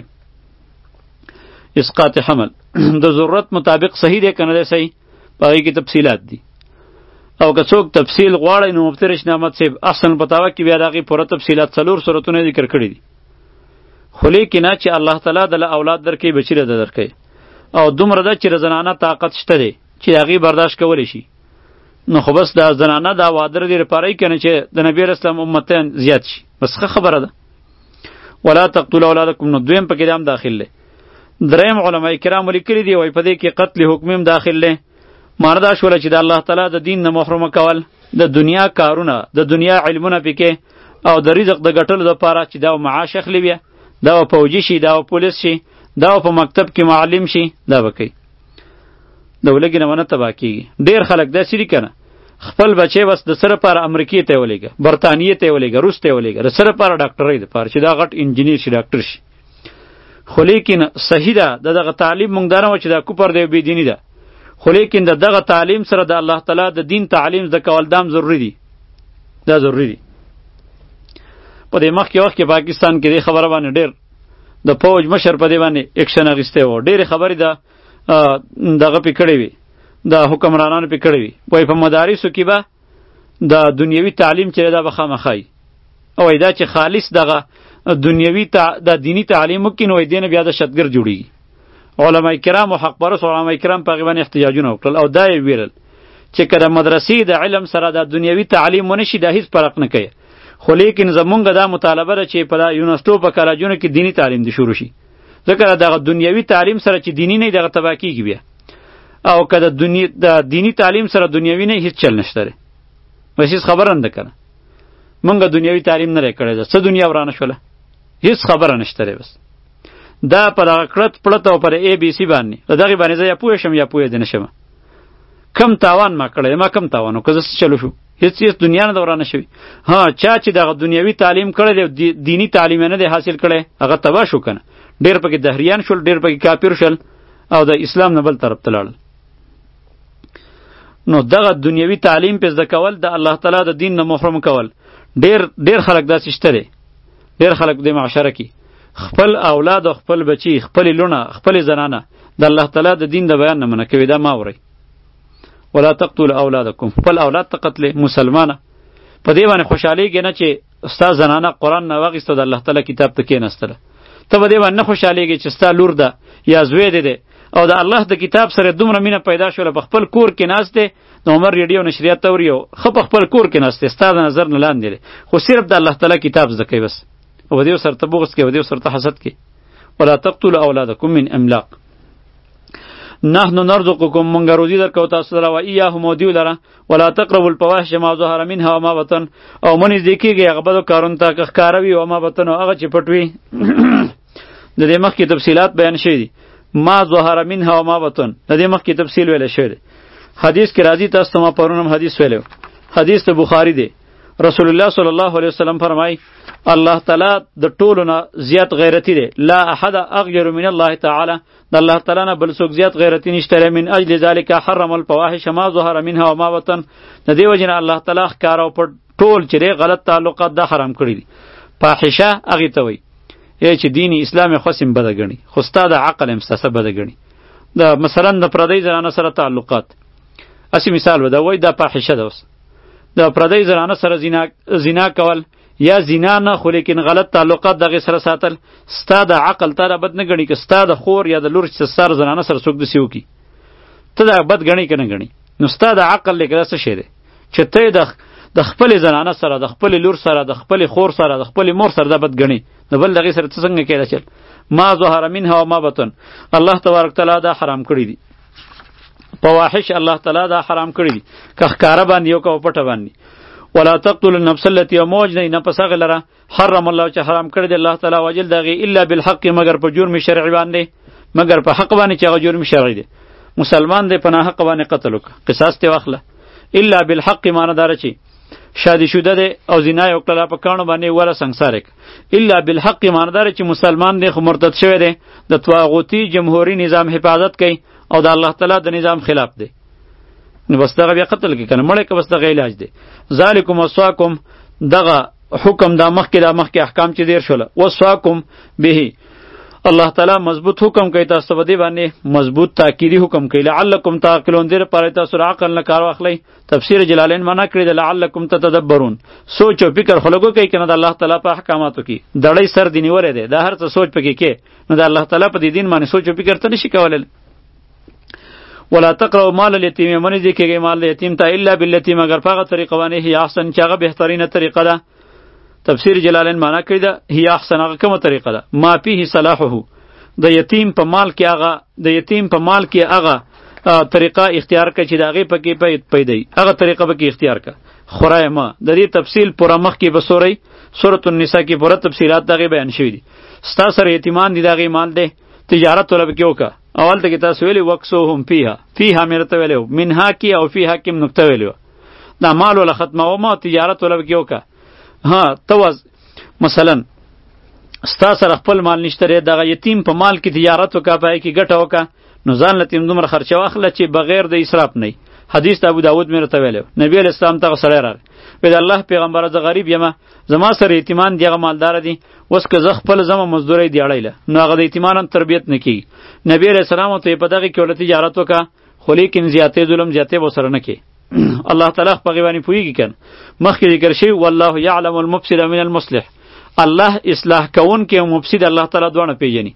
اسقاط حمل د ضرورت مطابق صحیح دی که نه دی صحیح، په هغې کې تفصیلات دي. او که څوک تفصیل غواړئ نو مفتي رشید احمد صاحب احسن الفتاوی کې بیا د هغې پوره تفصیلات څلور صورتونه ذکر کړي دي. خو لیکن چې الله تعالی دله اولاد درکوي بچي له ده درکوي او دومره ده چې د زنانه طاقت شته دی چې د هغې برداشت کولی شي، نو خو بس دا زنانه دا واده دې لپاره یې که نه چې د نبي علیه السلام امتیان زیات شي، بس ښه خبره ده. ولا تقتلوا اولادکم، نو دویم پکې دا هم داخل دی. دریم علماء کرامو لیکلي دي وایي په دې کې قتل حکمي هم داخل دی. معنی دا شوله چې د الله تعالی د دین نه محرومه کول، د دنیا کارونه د دنیا علمونه پکې او د رزق د ګټلو دپاره چې دا معاش اخلي بیا دا و فوجي شي، دا و پولیس شي، دا و په مکتب کې معلم شي، دا به کوي. د ولږې نه ونه تباه کېږي. ډېر خلک داسې دي که نه خپل بچی بس د څه لپاره امریکې ته یې ولېږه، برطانیې ته یې ولېږه، روس ته یې ولېږه، د څه لپاره ډاکټرۍ دپاره چې دا غټ انجینیر شي ډاکټر شي. خو لیکن صحیح ده د دغه تعلیم مونږ دا نه وه چې دا کفر دی بېدیني ده، خو لیکن د دغه تعلیم سره د الله تعالی د دین تعلیم زده کول دام ضروری دي. دا ضروری دي. په دې مخکې وخت کې پاکستان کې دې خبره باندې ډېر د فوج مشر په دې باندې اکشن اخیستی و. ډېرې خبرې د دغه پې کړې وي، د حکمرانانو پې کړې وي. وایي په مدارسو کې به د دنیوي تعلیم چې دا به خامخا وي، او وایي دا چې خالص دغه دنیوي تا د دینی تعلیم وکړي نو وایي دې نه بیا دهشتګرد جوړېږي. علما کرام او حق پرست علما کرام په هغې باندې احتجاجونه وکړل او دا یې ویل چې که د مدرسې د علم سره د دنیوي تعلیم ونه شي دا هیڅ فرق نه کوي، خو لیکن زمونږ دا مطالبه ده چې په یونیورسټو په کالجونو کې دینی تعلیم دې شروع شي، ځکه دغه دنیوي تعلیم سره چې دینی نه دغه تباه کېږي بیا، او که د دنیا د دینی تعلیم سره دنیوي نه هیڅ چل نشته دی. بس هیڅ خبره نه ده که نه مونږ دنیوي تعلیم نه دی کړی ده، څه دنیا ورانه شوله، هیڅ خبره نشته دی. بس دا په دغه کړت پړت او پر ای بی سی باندې د دغې باندې زه یا پوه شم یا پوه دې نه شم. کم تاوان ما کړی ما کم تاوان و که زه څه چلو شو، هیڅ هیڅ دنیا نه ده ورانه شوي. ها چا چې دغه دنیوي تعلیم کړی دی دینی تعلیم یې نه دی حاصل کړی هغه تباه شو که نه، ډېر پکې دهریان شول، ډېر پکې کافر شول او د اسلام نه بل طرف ته لاړل. نو دغه دنیوي تعلیم پې زده کول د الله تعالی د دین نه محروم کول، ډېر ډېر خلک داسې شته دی، ډېر خلک د معاشره کې خپل اولاد او خپل بچی خپل لونه خپل زنانه د الله تعالی د دین د بیان نه منع کوي. دا ما اورئ ولا تقتلوا اولادکم، خپل اولاد ته قتل مسلمانه په دې باندې خوشحالیږي نه چې ستا زنانه قرآن نه واخیسته د الله تعالی کتاب ته کېناستله، ته په دې باندې نه خوشحالیږي چې ستا لور ده یا زوی دی دی او د الله د کتاب سره دومره مینه پیدا شوله په خپل کور کې ناست دی، د عمر ریډیو نشریات ته اوري او ښه په خپل کور کې ناست دی، ستا د نظر نه لاندې دی، خو صرف د الله تعالی کتاب زده کوي بس، او په دې سره ته بغض کوي، په دې سره ته حسد کوي. ولا تقتلوا اولادکم من املاق نحن نرزقكم من روزی درکو تاسو لره و ایاهم او دیو لره ولا تقربوا الفواحش ما ظهر منها وما بطن، او منځ دې کېږي هغه بدو کارونو ته که ښکاره وي او ما بطن او هغه چې پټ وي. د دې مخکې تفصیلات بیان شوي دي، ما ظهر منها وما بطن د دې مخکې تفصیل ویلی شوی دی. حدیث کې راځي، تاسو ته ما پرون هم حدیث ویلی و، حدیث د بخاري دی. رسول الله صلی الله علیه وسلم فرمای الله تعالی د ټولو نه زیات غیرتی دی، لا احد اغیر من الله تعالی، د الله تعالی نه بل څوک زیات غیرتی نشته. من اجل ذلك حرم الفواحش ما ظهر منها وما بطن، د دې وجې نه الله تعالی ښکاره او پټ ټول چې غلط تعلقات دا حرام کړي دي. فاحشه هغې ته وایي چې دین اسلام خصم بده ګڼي، خو ستا د عقل هم ستاسه بده ګڼي. د مثلا د پردۍ زنانه سره تعلقات، اسی مثال به دا وایي دا فاحشه ده. اوس د پردۍ زنانه سره زنا زنا کول یا زنا نه خو لیکن غلط تعلقات دغې سره ساتل ستا د عقل تا دا بد نه ګڼي که ستا د خور یا د لور چې ستا د زنانه سره څوک داسې وکړي ته دا بد ګڼي که نه ګڼي؟ نو ستا د عقل لیکه دا څه شی دی چې ته د د خپلې زنانه سره د خپلې لور سره د خپلې خور سره د خپلې مور سره دا بد ګڼي، د بل دغې سره ته څنګه کېده چل؟ ما ظهر منها وما بطن، الله تبارک تعالی دا حرام کړي دي. فواحش الله تعالی دا حرام کړي دي، که ښکاره باندې او که پټه باندې. ولا تقتلوا النفس التي موج نه نفس هغه لره حرم الله چې حرام کړی دی الله تعالی وجل دغه الا بالحق، مگر په جرم شرعي باندې، مگر په حق باندې چې هغه جرم شرعي دی. مسلمان دی په ناحق باندې قتل وکړه قصاص ته واخله. الا بالحق معنی دار چې شادي شوده دی او زنا یې وکړله په کاڼو باندې ولا سنګسار یې. الا بالحق معنی دار چې مسلمان دی خو مرتد شوی دی، د طاغوتي جمهوري نظام حفاظت کوي او د الله تعالی د نظام خلاف دی، نو بس دغه بیا قتل کې کنه مړی که بس دغه علاج دی. ذالکم وصاکم، دغه حکم دا مخکې دا مخکې احکام چې دیر شوله، وصاکم به الله تعالی مضبوط حکم کوي تاسو په دې باندې، مضبوط تاکیدی حکم کوي. لعلکم تعقلون، دې لپاره تاسو عقل نه کار واخلئ. تفسیر جلالین معنا کړی دی لعلکم تتدبرون، سوچ او فکر خو لګو کوي کنه د الله تعالی په احکاماتو کې دړی سر دی نیولې دی، دا هر څه سوچ پکې کې، نو د الله تعالی په دې دین باندې سوچ او فکر ته نشي کولای. ولا تقربوا مال اليتيم، من دې کېږي مال د یتیم ته الا بالتي، مگر په هغه طریقه باندې هي احسن چې هغه بهترینه طریقه ده. تفسیر جلالین معنا کړی ده هي احسن هغه کومه طریقه ده ما فيه صلاحه، د یتیم په مال کې هغه د یتیم په مال کې هغه طریقه اختیار کړه چې د هغې پکې پیدا وي، هغه طریقه پکې اختیار کړه. خورای ما د دې تفصیل پوره مخکې به سورې سورة النساء کې پوره تفصیلات دغې بیان شوي دي. ستا سره یتیمان دي د هغې مال دی، تجارت ولا پکې وکړه. اول ته کې تاسو ویلي وکسوهم فیها، فیها مې راته ویلی و، منها کې او فیها کې هم نکته ویلې وه، دا مال ولا ختمومه او تجارت ولا پکې وکړه. ها ته مثلا ستا سره خپل مال نشته دی، دغه یتیم په مال کې تجارت وکړه، په هغې کې ګټه وکړه، نو ځان له تیم دومره خرچه واخله چې بغیر د اسراف نه. حدیث د ابو داود مې راته ویلی، نبی علیه السلام ته سړی راغی، وی د الله پیغمبره زه غریب یم، زما سره یتیمان دي، هغه مالداره دي، اوس که زه خپل ځمه مزدورۍ دیاړی له، نو هغه د یتیمانو تربیت نه کېږي. نبی علیه السلام ته یې په دغې کې ورله تجارت وکړه، خو لیکن زیاتې ظلم زیاتې به ورسره نه کې. الله تعالی په هغې باندې پوهېږي که نه. مخکې ذکر شوي والله یعلم المفسد من المصلح، الله اصلاح کوونکی او مفسد الله تعالی دواړه پیژني.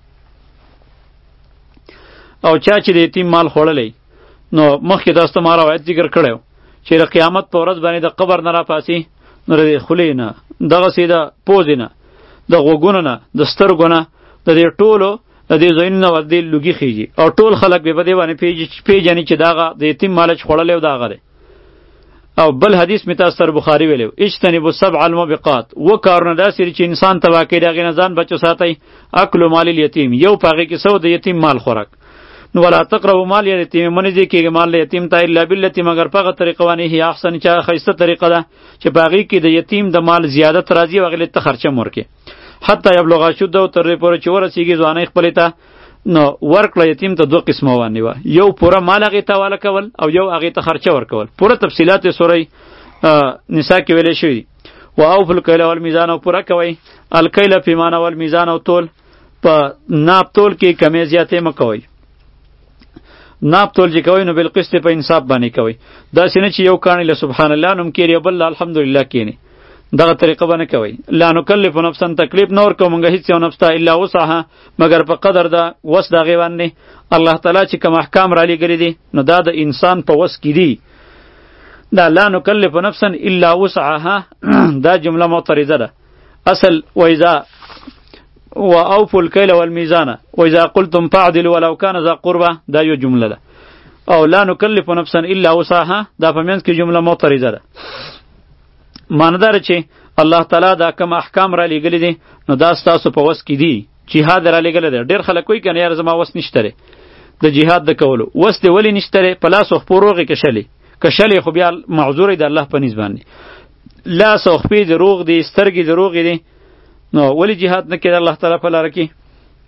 او چا چې د یتیم مال خوړلی، نو مخکې تاسو ته ما روایت ذکر کړی چې د قیامت په ورځ باندې د قبر نه راپاسي، نو د خولې نه، دغسې د پوزې نه، د غوږونو نه، د سترګو نه، د دې ټولو د دې ځایونو نه ورته لوګي خیږي، او ټول خلک به په دې باندې پیژني چې دا هغه د یتیم مال چې خوړلی و دا هغه دی. او بل حدیث مې تاسو سره بخاري ویلی، اجتنبوا السبع الموبقات، اووه کارونه داسې دي چې انسان تباه کوي، د هغې نه ځان بچو ساتئ. اکلو مال الیتیم، یو په هغې کې څه د یتیم مال خوراک. نو ولا تقربوا مال الیتیم، مه نږدې کېږئ مال د یتیم ته الا بالتي، مګر په هغه طریقه باندې هي احسن، چې هغه ښایسته طریقه ده چې په هغې کې د یتیم د مال زیادت راځي او هغې ته خرچه م ورکړي. حتی یبلغ اشده، تر دې پورې چې ورسېږي ځوانۍ خپلې ته. نو ورکړه یتیم ته دوه قسمه باندې وه، یو پوره مال هغې ته حواله کول او یو هغې ته خرچه ورکول. پوره تفصیلات یې سورې نساء کې ویلی شوي دي. و اوفوا الکیل والمیزان، او پوره کوئ الکیل پیمانه والمیزان، او تول په ناپ تول کې کمې زیاتې مه کوئ. ناپ تول چې کوئ نو بالقسط په انصاف باندې کوئ، داسې نه چې یو کاڼی له سبحان الله نوم کېني او بل له الحمدلله کېني، دغه طریقه به نه کوئ. لا نکلف نفسا، تکلیف نه ورکوو مونږ هېڅ یو نفس ته الا وسعها، مګر په قدر د وس د هغې باندې. الله تعالی چې کوم احکام رالیږلي دي نو دا د انسان په وس کې دي. دا لا نکلف نفسا الا وسعها دا جمله معترضه ده. اصل وإذا واوفوا الكيل والميزان واذا قلتم فاعدلوا ولو كان ذا قربى، دا یو جمله ده. او لا نکلف نفسا الا وسعها دا په منځ کې جمله معترضه ده. معنی دا چې الله تعالی دا کوم احکام را لېږلي دي نو دا ستاسو په وس کې دي. جهاد را لېږلی دی، ډېر خلک وایي که نه یار زما وس نشته دی د جهاد د کولو. وس دی ولې نشته دی؟ په لاس او خپو روغې که شلې که شلې خو بیا معذور دی د الله په نیز باندې. لاس او خپې د روغ دي، سترګې د روغې دي، نو ولی جهاد نه کېده الله تعالی په لاره کې؟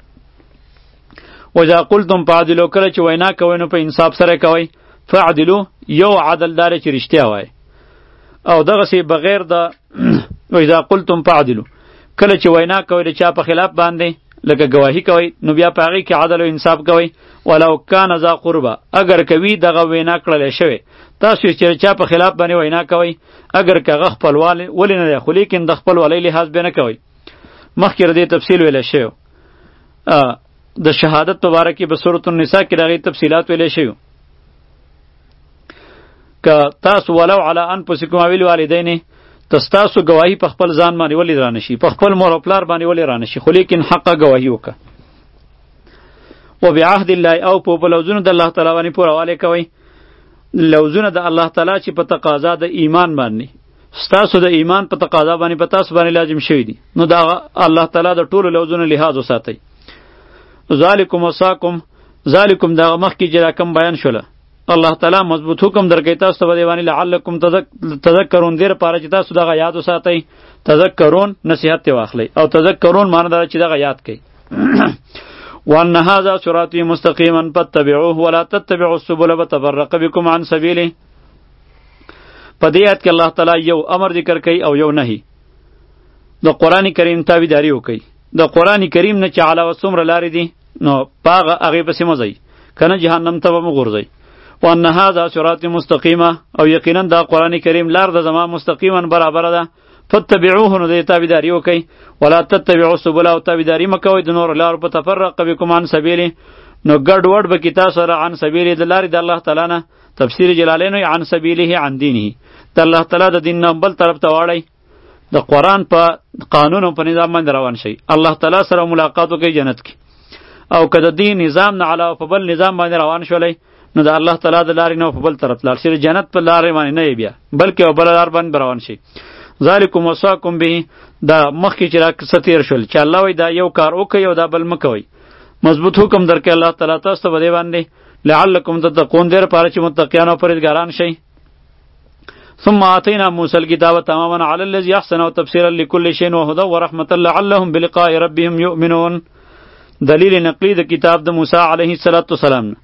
وإذا قلتم فاعدلوا، کله چې وینا کوئ نو په انصاف سره کوئ. فاعدلوا یو عدل دار چې رښتیا وایي، او دغسې بغیر د وإذا قلتم فاعدلوا، کله چې وینا کوئ د چا په خلاف باندې لکه گواهی کوئ نو بیا په هغې کې عدل او انصاف کوئ. ولو کان ذا قربه، اگر کوي دغه وینا کړلی شوی، تاسو چې چا په خلاف باندې وینا کوئ اگر که هغه خپلوال ولې نه دی، خو لیکن د خپلوالۍ لحاظ به نه کوئ. مخکې د دې تفصیل ویلی شوی، د شهادت په باره کې په سورة النساء کې د هغې تفصیلات ویلی شوي. که تاسو ولو علی انفسکم او الوالدین، تاسو گواهی په خپل ځان باندې ولې رانه شي، په خپل مور او پلار باندې ولې رانه شي، خو لیکن حقه گواهی وکړه. و بعهد الله، او په لوزونو د الله تعالی باندې پوروالی کوئ. لوزونه د الله تعالی چې په تقاضا د ایمان باندې، ستاسو د ایمان په تقاضا باندې په تاسو باندې لازم شوي دي، نو دا الله تعالی د ټولو لوزونو لحاظ وساتئ. ذالکم وصاکم، ذالکم دا مخکې چې دا کم بیان شوله، الله تعالی مضبوط حکم درکوي تاسو ته په دې باندې لعلکم تذکرون، دې لپاره چې تاسو دغه یاد وساتئ. تذکرون نصیحت ترې واخلئ، او تذکرون معنی دا چې دغه یاد کړئ. وان هذا صراطی مستقیما فاتبعوه ولا تتبعوا السبل فتفرق بكم عن سبیله. په دې آیت کې الله تعالی یو امر ذکر کوي او یو نهی. د قرآن کریم تابعداري وکړئ. د قرآن کریم نه چې علاوه څومره لارې دي نو په هغه هغې پسې مه ځئ، که نه جهنم ته به مو غورځئ. وان هذا صراط مستقیمه، او یقینا دا قرآن کریم لار د زما مستقیما برابره ده. فتبعوه، نو دې تابعداري وکئ. ولا تتبعوا السبل، او تابعداري مه کوئ د نورو لارو په تفرق بکم عن سبیله، نو ګډ وډ به کې تاسو سره عن سبیله د لارې د الله تعالی نه. تفسیر جلالین وایي عن سبیله عن دینه، د الله تعالی د دین نه بل طرف ته واړئ. د قرآن په قانون او په نظام باندې روان شئ، الله تعالی سره ملاقات وکئ جنت کې. او که د دې نظام نه علاوه په بل نظام باندې روان شولئ نو د الله تعالی د لارې نه په بل طرف لاړ شئ، جنت په لارې باندې نه بیا بلکې او بله لار باندې روان شئ. ذالکم وصاکم به، دا مخکې چې را څه تېر شول چې الله وایي دا یو کار وکئ او دا بل مه کوئ. مضبوط حکم درکړي الله تعالی تاسو ته په دې باندې لعلکم تتقون، دې لپاره چې متقیان او پرهیزګاران شئ. ثم آتینا موسی الکتاب تماما علی الذی احسن وتفسیرا لكل شیء وهدى ورحمة لعلهم بلقاء ربهم یؤمنون. دلیل نقلی د کتاب د موسی علیه السلام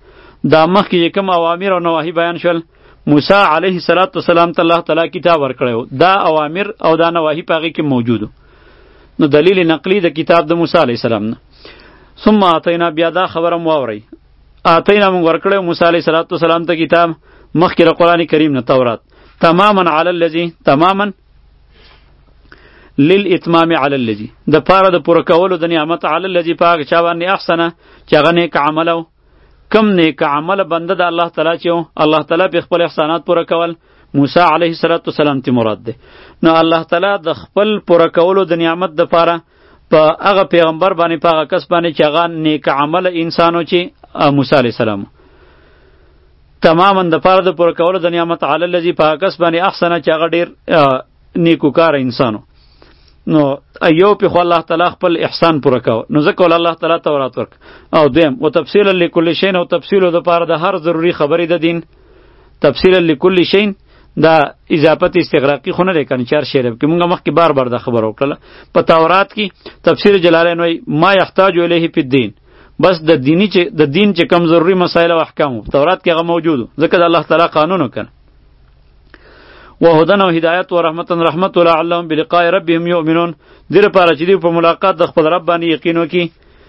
دا مخکې کوم اوامر او نواهی بیان شول موسی علیه السلام ته الله تعالی کتاب ورکړی دا اوامر او دا نواهی په هغې کې موجودو نو دلیل نقلی د کتاب د موسی علیه السلام نه ثم آتینا بیا دا خبره مو واورئ آتینا موږ ورکړی موسی علیه السلام ته کتاب مخکې د قرآن کریم نه تورات تماما علی الذی تماما للاتمام علی الذی د پاره د پوره کولو د نعمت علی الذی په هغه چا باندې احسنه چې هغه نیک عمل و کم نیک عمل بنده د الله تعالی چې الله تعالی په خپل احسانات پوره کول موسی علیه السلام تی مراد ده نو الله تعالی د خپل پوره کولو د نعمت د پاره په هغه پیغمبر باندې په هغه کس باندې چې هغه نیک عمل انسانو چې موسی علیه السلام تماما د پاره د پوره کولو د نعمت علی الذی په هغه کس باندې احسنه چې هغه ډیر نیکوکار انسانو نو ایو په خو الله تعالی خپل احسان پوره کاو نو ځکه ول الله تعالی تورات ورک او دیم او تفصیلا لكل شیء او تفصیل د پاره د هر ضروری خبرې د دین تفصیلا لكل شیء دا اضافت استغراقی خو نه لیکن چار شعر کې مونږه مخکې بار بار دا خبر وکړه په تورات کې تفسیر جلالین وای ما یحتاج الیه فی الدین بس د دینی چې د دین چې کم ضروری مسائل او احکام په تورات کې هغه موجود ځکه د الله تعالی قانون وکړه وهدن و هدایت و رحمتن رحمت لعلهم بلقاء ربهم یؤمنون دیر پاره چې دی په ملاقات د خپل رب باندې یقین وکي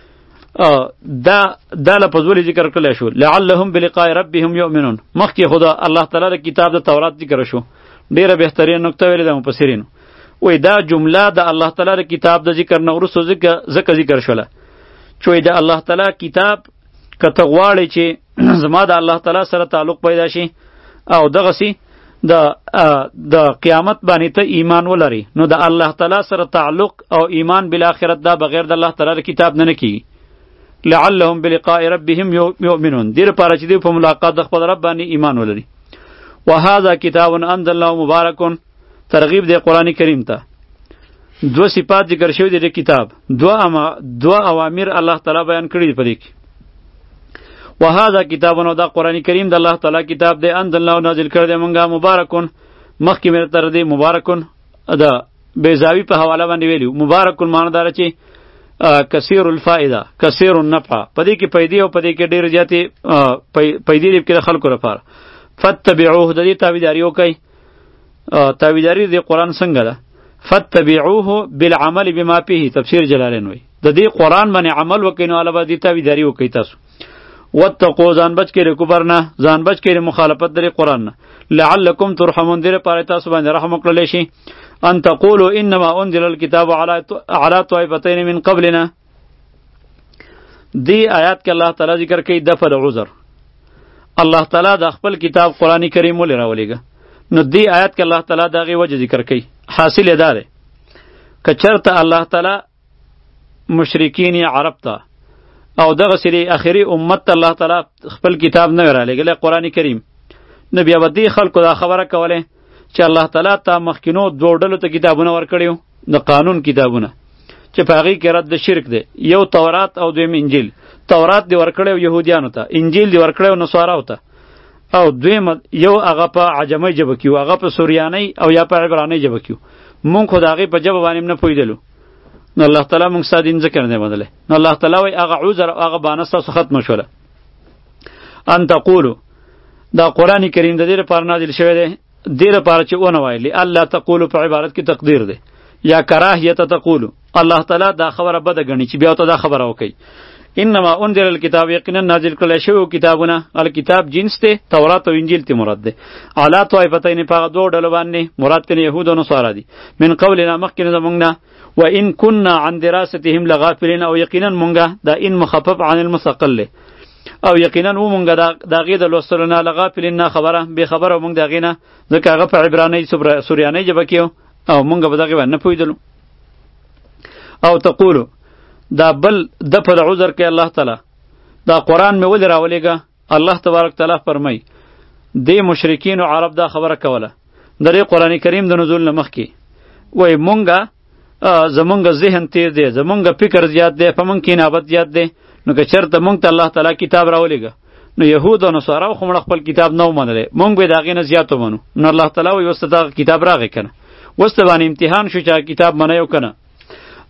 دا دا لفظ ولې ذکر کړل شو لعلهم بلقاء ربهم یؤمنون مخکې خدا الله تعالی د کتاب د تورات ذکر شو ډیره بهترین نکته ویل د مفسرین وای دا جمله د الله تعالی د کتاب د ذکر نه ورسو ذکر ذکر شوله چې د الله تعالی کتاب کته غواړي چې زما د الله تعالی سره تعلق پیدا شي او دغه سي د د قیامت باندې ته ایمان ولري نو د الله تعالی سره تعلق او ایمان بالآخرت دا بغیر د الله تعالی کتاب نه نکی لعلهم بلقاء ربهم یؤمنون دیر پاره چې دی په ملاقات د خپل رب باندې ایمان ولري وهذا کتاب انزلناه مبارک ترغیب دی قرآن کریم ته دو صفات ذکر شوی دی د کتاب دو اما دو اوامر الله تعالی بیان کړی دی په دې کې وهذا کتابونه دا قرآن کریم د الله تعالی کتاب دی انزلناه نازل کړی دی مونږه مبارکون مخکې مې تر دې مبارکون دا بیزاوی په حواله باندې ویلو مبارکون معنی دار چې کثیر الفائده کثیر النفع پدې کې پیدې او پدې کې ډېر زیاتې پیدې دې کې خلکو لپاره فتبعوه د دې تابعداري وکړئ تابعداري د قرآن څنګه ده فتبعوه بالعمل بما فيه تفسیر جلالین وی د دې قرآن باندې عمل وکړئ نو علاوه دې تابعداري وکړئ تاسو واتقوا ځان بچ کړئ کفر نه ځان بچ کړئ مخالفت د قرآن نه لعلکم ترحمون دې لپاره تاسو باندې رحم وکړل شي ان تقولوا انما انزل الكتاب على على طائفتين من قبلنا دی آیات کې الله تعالی ذکر کوي دفع د عذر الله تعالی د خپل کتاب قرآن کریم ولې راولېږه نو دی آیات کې الله تعالی دغه وجه ذکر کوي حاصل ادا ده که چرته الله تعالی مشرکین عرب ته او دغه سری اخری امت الله تعالی خپل کتاب نه راولېږه قرآن کریم نبی ابدی خلکو دا خبره کوله چې الله تعالی ته مخکینو دوه ډلو ته کتابونه ورکړیو د قانون کتابونه چې په هغې کې رد شرک دی یو تورات او دویم انجیل تورات دی ورکړیو یهودیانو ته انجیل دی ورکړیو نصاراو ته او دویم یو هغه په عجمی ژبه کې و هغه په سوریانی او یا په عبرانی ژبه کې مونږ خو د هغې په ژبه باندې نه پوهېدلو نو الله تعالی مونږ ستا دین ځکه نه دی بدلی نو الله تعالی وایي هغه عذر او هغه بهانه ستاسو ختمه شوله ان تقولو دا قرآن کریم د دې لپاره نازل شوی دی دې لپاره چې ونه وایي الله تقولو په عبارت کې تقدیر دی یا کراهیت تقولو الله تعالی دا خبره بده ګڼي چې بیا ته دا خبره وکړي انما انزل الكتاب یقینا نازل کړل شوی کتابونه الکتاب جنس ته تورات او انجیل ته مراد ده اعلی طائفتین په دوه ډلو باندې مراد ته يهود او نصارا دي من قولنا مخکې زمونږ و ان كنا عن دراستهم لغافلين او یقینا مونږه دا ان مخفف عن المثقل او یقینا و مونږه دا غې د لوستلو نه لغافلین نه خبره به خبره مونږ دا غینه ځکه هغه په عبرانی سوریانی ژبه کې او مونږ به دغه نه پوهېدلو او تقولو دا بل د په عذر کې الله تعالی دا قرآن مې ولې راولېږه الله تبارک تعالی فرمای دې مشرکین او عرب دا خبره کوله د دې قرآن کریم د نزول نه مخکې وای مونږه زمونږ ذهن تیر دی زمونږ فکر زیات دی په مونږ کې انابت زیات دی نو که چېرته مونږ ته الله تعالی کتاب راولېږه نو یهود او نصارا خو مړه خپل کتاب نه ومنلی مونږ به د هغې نه زیات ومنو نو الله تعالی وایي اوس ته دغه کتاب راغی که نه اوس ته باندې امتحان شو چې هغه کتاب منی او که نه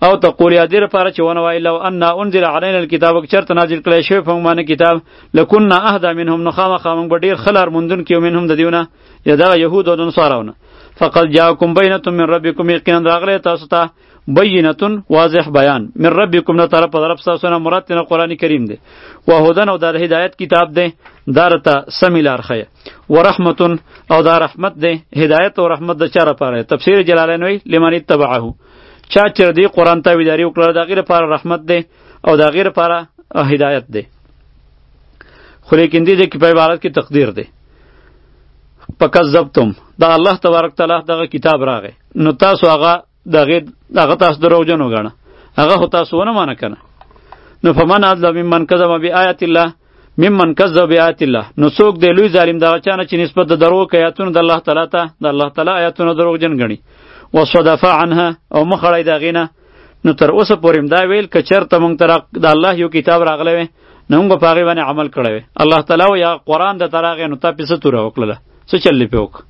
او تقول یا دیر پاره چې ونه وای لو ان انزل علينا الكتاب چرته نازل کړی شوی په موږ باندې کتاب لکنا اهدا منهم نخام خامن بډیر خلار مندون کیو منهم د دیونه یا دا يهود او نصاراونه فقد جاءكم بينة من ربكم یقینا راغله تاسو ته بینه واضح بیان من ربکم نه طرف طرف تاسو نه مراد نه قران کریم دی وهدن او د هدایت کتاب دی دارته سمیلار خیه ورحمت او دا رحمت دی هدایت او رحمت د چاره پاره تفسیر جلالین وی لمن تبعه چا چر دی قران ته ویداری وکړه دا غیر لپاره رحمت دی او دا غیر لپاره هدایت دی خو لیکن دې کې په عبارت کې تقدیر دی پکذبتم دا الله تبارک تعالی دغه کتاب راغی نو تاسو هغه دغه دغه تاسو دروغجن وګڼه هغه هو تاسو ونه مانه کنه نو فمن اظلم ممن کذب بیاات الله ممن کذب بیاات الله نو څوک دی لوی ظالم دغه چانه چې نسبت د درو آیاتونو د الله تعالی ته د الله تعالی آیاتونو دروغجن غني وصدف عنها او مخړی دغینه نو تر اوسه پورې دا ویل ک چرته مونږ تر د الله یو کتاب راغلی نو موږ په هغه باندې عمل کړی الله تعالی یا قران د تراغه نو تاسو څه تور وکړه څه چلې په وک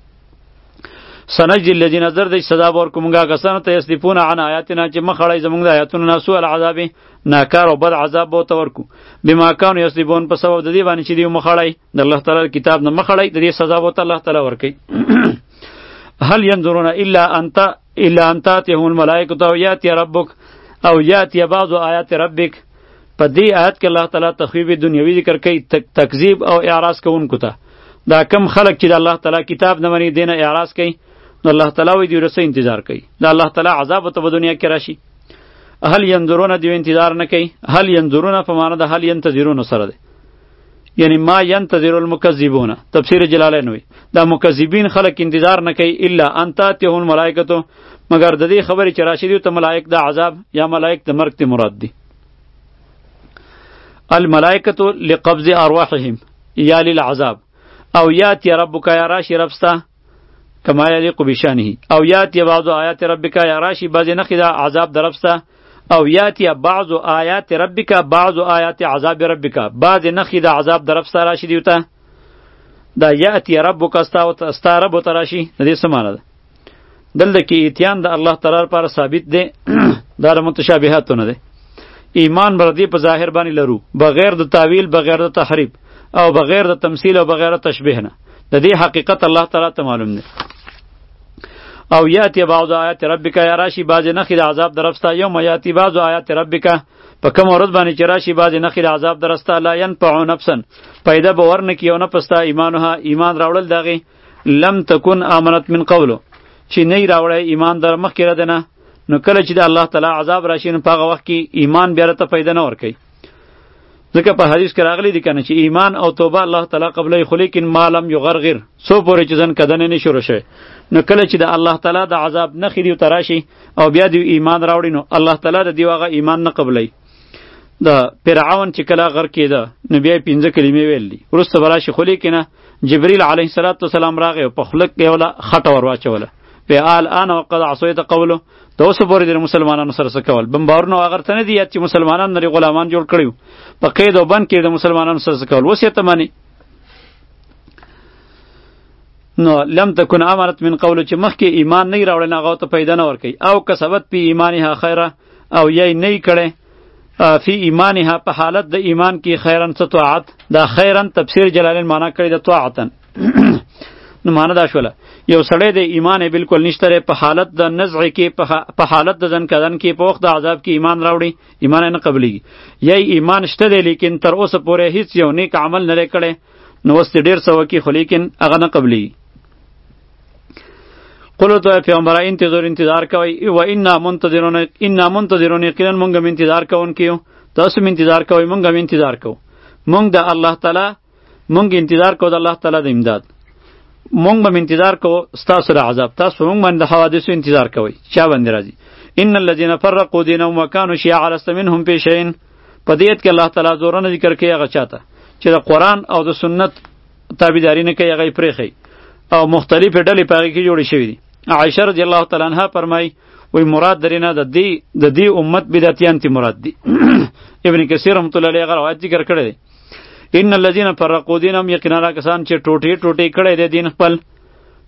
سنجد الذين نظر د سزا ور کومګه کسان ته یصدفون عن آیاتنا چې مخړی زمونږ د آیاتونو ناسو العذاب ناکار او بد عذاب بو تورکو بما كانوا یصدفون په سبب د دې باندې چې دی مخړی د الله تعالی کتاب نه مخړی د دې سزا بو ته الله تعالی ورکي هل ينظرون الا انت الا انت تهم الملائکه او یات ربک او یات بعض آیات ربک په دې آیت کې الله تعالی تخویب دنیوي ذکر کوي تکذیب او اعراض کوونکو ته دا کم خلق چې د الله تعالی کتاب نه مني دینه اعراض کوي نو الله تعالی وی دی ورسې انتظار کوي دا الله تعالی عذاب ته په دنیا کې راشي هل ينظرون دی انتظار نه کوي هل ينظرون په معنا د هل ينتظرون سره ده یعنی ما ينتظر المكذبون تفسیر جلالین وی دا مکذبین خلق انتظار نه کوي الا ان تاتهم الملائکه مگر د دې خبرې چې راشي دی ته ملائک د عذاب یا ملائک د مرګ ته مراد دي الملائکه لقبض ارواحهم یا للعذاب او یات یا ربک یا راشی ربستا کما یلیق بشانه او یات یا بعض آیات ربک یا راشی بعض نخی دا عذاب دربستا او یات یا بعض آیات ربک بعض آیات عذاب ربک بعض نخی دا عذاب دربستا راشی دیوتا دا یات یا ربک استا رب تراشی دې سمانه ده دلته کې اتیان د الله تعالی لپاره ثابت دی دا متشابهاتونه ده ایمان بر دې په ظاهر باندې لرو بغیر د تعویل بغیر د تحریف او بغیر د تمثيل او بغیر د تشبیه نه د دې حقیقت الله تعالی ته معلوم دی او یاتی بعض آیات ربک یا راشی باز نخی د عذاب درفستا یوم یاتی بعض آیات ربک په کوم ورځ باندې چې راشي باز نخی د عذاب درستا لا ينفع نفسا پیدا باور نه کیو نه پستا ایمانها ایمان راوړل دغه لم تکن امنت من قولو چې نه راوړی ایمان در مخ کې ردنه نو کله چې د الله تعالی عذاب راشي نو په هغه وخت کې ایمان بیا ته پیدا نه ور کوي ځکه په حدیث کې راغلی دی کنه چې ایمان او توبه الله تعالی قبلې خو لیکن ما لم یغرغر سو پورې چې ځن کدن نه شروع شي نو کله چې د الله تعالی د عذاب نه خېدی تراشي او بیا دی ایمان راوړي نو الله تعالی د دیوغه ایمان نه قبلې د فرعون چې کله غر کېده نو بیا پنځه کلمې ویلې ورسته براشي خو لیکن جبرئیل علیه السلام راغی په خلق کې ولا خټه ور واچوله په آل ان وقد عصيت قوله ته اوس پورې د مسلمانانو سره څه کول بمبارونه هغه ته نه دي چې مسلمانان لري غلامان جوړ کړیو په قید او بند کې د مسلمانانو سره څه کول وصیت مانی نو لم تکن امرت من قول چې مخکې ایمان نه راوړل نه غو ته پیدا نه ور کوي او کسبت په ایمانها خیره او یې نه کړي فی ایمانها په حالت د ایمان کې خیرن څه طاعت دا خیرن تفسیر جلالین معنا کړی د طاعتن نو معنا دا شوله یو سړی د ایمان بالکل نشته په حالت د نزع کې په حالت د ځن کدن کې په وخت د عذاب کې ایمان راوړي ایمان نه قبليږي یا ایمان شته دی لیکن تر اوسه پورې هیڅ یو نیک عمل نه کړي نو واست ډیر سو کې خو لیکن هغه نه قبليږي قولو تو پیغمبر انتظار انتظار کوي و انا منتظرون انا منتظرون یقینا مونږ انتظار کوونکیو تاسو انتظار کوي مونږ انتظار کوو مونږ د الله تعالی مونږ انتظار کوو د الله تعالی د امداد مونږ به انتظار کوو ستاسو د عذاب تاسو مونږ باندې حوادثو انتظار کوئ چا باندې راځي ان الذين فرقوا دينهم وكانوا شيعا لست منهم في شيء په دې کې الله تعالی زورونه ذکر کوي هغه چاته چې د قرآن او د سنت تابعداري نه کوي هغه پرېښي او مختلفې ډلې په هغې کې جوړې شوي دي عایشه رضی الله تعالی عنها فرمایي وی مراد درینه د دې د دې امت بدعتیان تی مراد دي ابن کثیر رحمت الله علیه روایت ذکر کړی دی ان الذين فرقوا دينهم یقینا کسان چې ټوټې ټوټې کړي دي دین خپل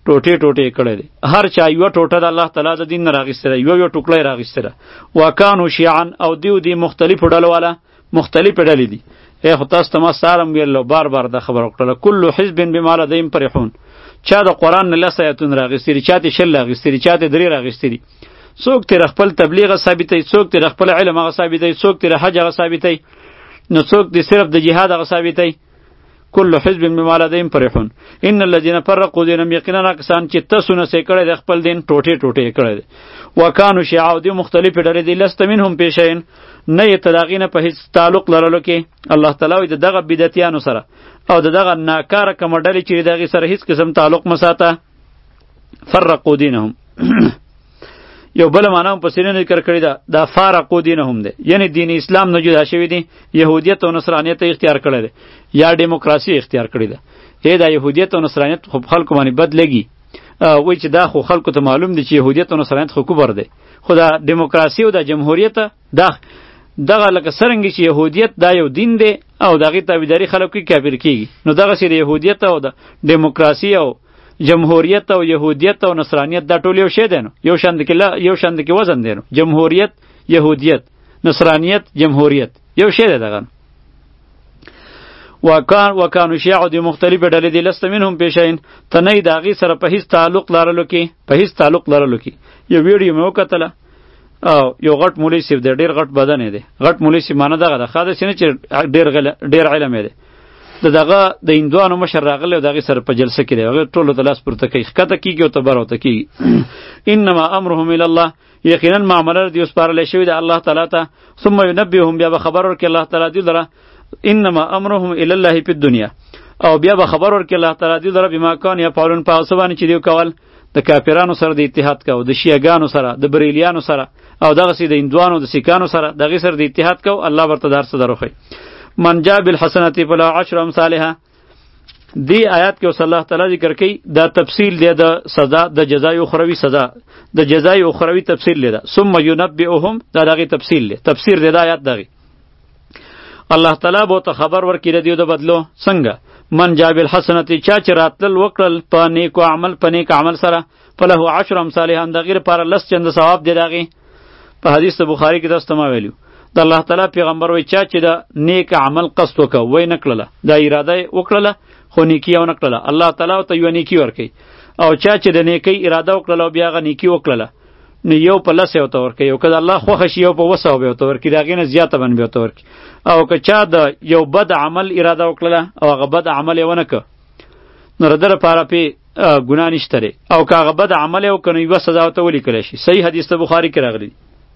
ټوټې ټوټې کړی دی. هر چا یوه ټوټه د الله تعالی د دین نه راغیستې ده، یو یو ټوکړه یې راغیستې ده. وکانو شیعا او دیو دی مختلفو ډلو والا، مختلفې ډلې دي. ای خو تاسو ته ما سارم ویلو بار بار دا خبره وکړله، کل حزب بما لدیهم فرحون. چا د قرآن نه لس ایتونه راغیستي دي، چا ته شل راغیستي دي، چا ته درې راغیستي دي. څوک تېره خپل تبلیغ ثابتوي، څوک تېره خپل علم هغه ثابتوي، څوک تېره حج هغه ثابتوي، نو څوک دې صرف د جهاد هغه ثابتوي. کل حزب بما لدیهم فرحون. ان الذين فرقوا دینهم، یقینا کسان چې تسونه سې کړی د خپل دین ټوټې ټوټې کړی دی. وکانو شیعا او دی مختلفې ډلې دي، لست منهم پیشین، نه یې ته د هغې نه په هېڅ تعلق لرلو کې. الله تعالی وایي د دغه بدعتیانو سره او د دغه ناکاره کومه ډلې چې د هغې سره هېڅ قسم تعلق مه ساته. فرقوا دینهم یو بله معنا هم مفسرینو ذکر کړې ده، دا فارقو دینهم دی، یعنی دین اسلام نه جدا شوي دي، یهودیت او نصرانیت اختیار کړی دی یا ډیموکراسي اختیار کړې ده. ای دا یهودیت او نصرانیت خو خلکو باندې بد لګي، وایي چې دا خو خلکو ته معلوم دی چې یهودیت او نصرانیت خو کفر دی، خو دا ډیموکراسي او دا جمهوریت دا دغه لکه څرنګه چې یهودیت دا یو دین دی او د هغې تابعداري خلک کوي کافر کېږي، نو دغسې د یهودیت او د ډیموکراسي او جمهوریت او یهودیت او نصرانیت دا ټول یو شی دی، نو یو شان کې یو شان کې وزن دی، نو جمهوریت یهودیت، نصرانیت جمهوریت یو شی دی دغه. وکان وکانو شیعو دی مختلفې ډلې دي، لست منهم پیشین، ته نه یې د هغې سره په هېڅ تعلق لرلو کې، په هېڅ تعلق لرلو کې. یو ویډیو مې وکتله او یو غټ مولوي صاحب دی، ډېر غټ بدن یې دی، غټ مولوي صاحب معنا دغه ده، ښه داسې نه چې ډېر ډېر علم یې دی. د دغه د هندوانو مشر راغلی او د هغې سره په جلسه کې دی، هغې ټولو ته لاس پورته کوي، ښکته کېږي او ته براوته کېږي. انما امرهم الی الله، یقینا معامله دې وسپارلی شوې ده الله تعالی ته. ثم ینبئهم، بیا به خبر ورکړي الله تعالی دې لره. انما امرهم الی الله فی الدنیا، او بیا به خبر ورکړي الله تعالی دې لره بما کانوا یفعلون، په هغه څه باندې چې دوی کول، د کافرانو سره د اتحاد کو، د شیعګانو سره، د بریلیانو سره، او دغسې د هندوانو د سیکانو سره، د هغې سره د اتحاد کو، الله ورته د هر څه دروښی. من جاء بالحسنة فله عشر امثالها، دی آیات کې اوس الله تعالی ذکر کوي دا تفصیل دی د سزا، د جزای اخروی سزا، د جزای اخروی تفصیل دی. ثم ينبئهم، دا دغه تفصیل دی، تفسیر دی د آیات دغه. الله تعالی به ته خبر ورکړي دی د بدلو څنګه. من جاء بالحسنة، چا چې راتل وکړل په نیکو عمل، په نیک عمل سره، فله عشر امثالها، دغه لپاره لس چنده ثواب دی دغه. په حدیث بخاری کې تاسو ته ما ویلو د الله تعالی پیغمبر وایي چا چې د نیک عمل قصد وکړه، وای نه کړله، دا اراده یې وکړله خو نیکي یې ونه کړله، الله تعالی ورته یوه نیکي ورکوي. او چا چې د نیکۍ اراده وکړله او بیا هغه نیکي وکړله، نو یو په لس یې ورته ورکوي، او که د الله خوښه شي یو په اووه سوه به یې ورته ورکړي، د هغې نه زیاته به یې ورته ورکړي. او که چا د یو بد عمل اراده وکړله او هغه بد عمل یې ونه کړ، نو د ده لپاره پې ګناه نشته دی. او که هغه بد عمل یې وکړ، نو یوه سزا ورته ولیکلی شي. صحیح حدیث د بخاري کې راغلی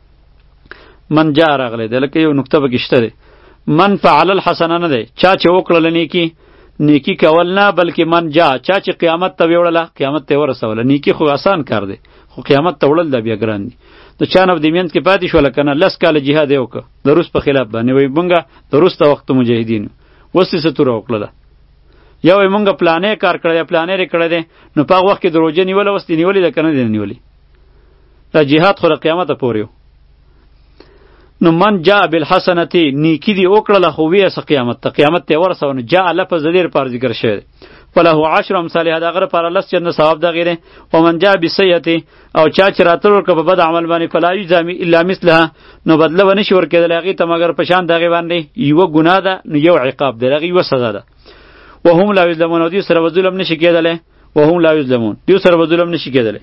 من جا راغلی دی، لکه یو نکته پکې شته دی، من فعل الحسنه نه دی، چا چې وکړله نیکي، نیکی کول نه، بلکې من جا، چا چې قیامت ته ویوړله، قیامت ته یې ورسوله. نیکي خو آسان کار دی، خو قیامت ته وړل دا بیا ګران دي. د چا نه د منځ کې پاتې شوله که نه، لس کاله جهاد یې وکړه د روس په خلاف باندې، وایي مونږ د وروسته وخته مجاهدینو اوس یې څه توره وکړله، یا وایي مونږ پلانې کار کړی دی، پلانې یې کړی دی، نو په هغه وخت کې د روژه نیوله، اوس دې نیولې ده که نه دې نیولې. دا جهاد خو د قیامته پورې و. نو من جاء بالحسنة، نیکی دی وکړله خو ویسه قیامت ته، قیامت ته یې ورسوه. نو جاء لفظ د دې لپاره ذکر شوی دی، فله عشر امثالها، د هغه لپاره لس چنده ثواب دغې دی. ومن جاء بالسیئة، او چا چې راتلل ورکړه په بد عمل باندې، فلا یجزا الا مثلها، نو بدله به نشي ورکېدلی هغې ته مګر په شان د هغې باندې. یوه ګناه ده نو یو عقاب دی، د هغې یوه سزا ده. وهم لا یظلمون، او دوی سره به ظلم نشي کېدلی. وهم لا یظلمون، دوی سره به ظلم نشي کېدلی.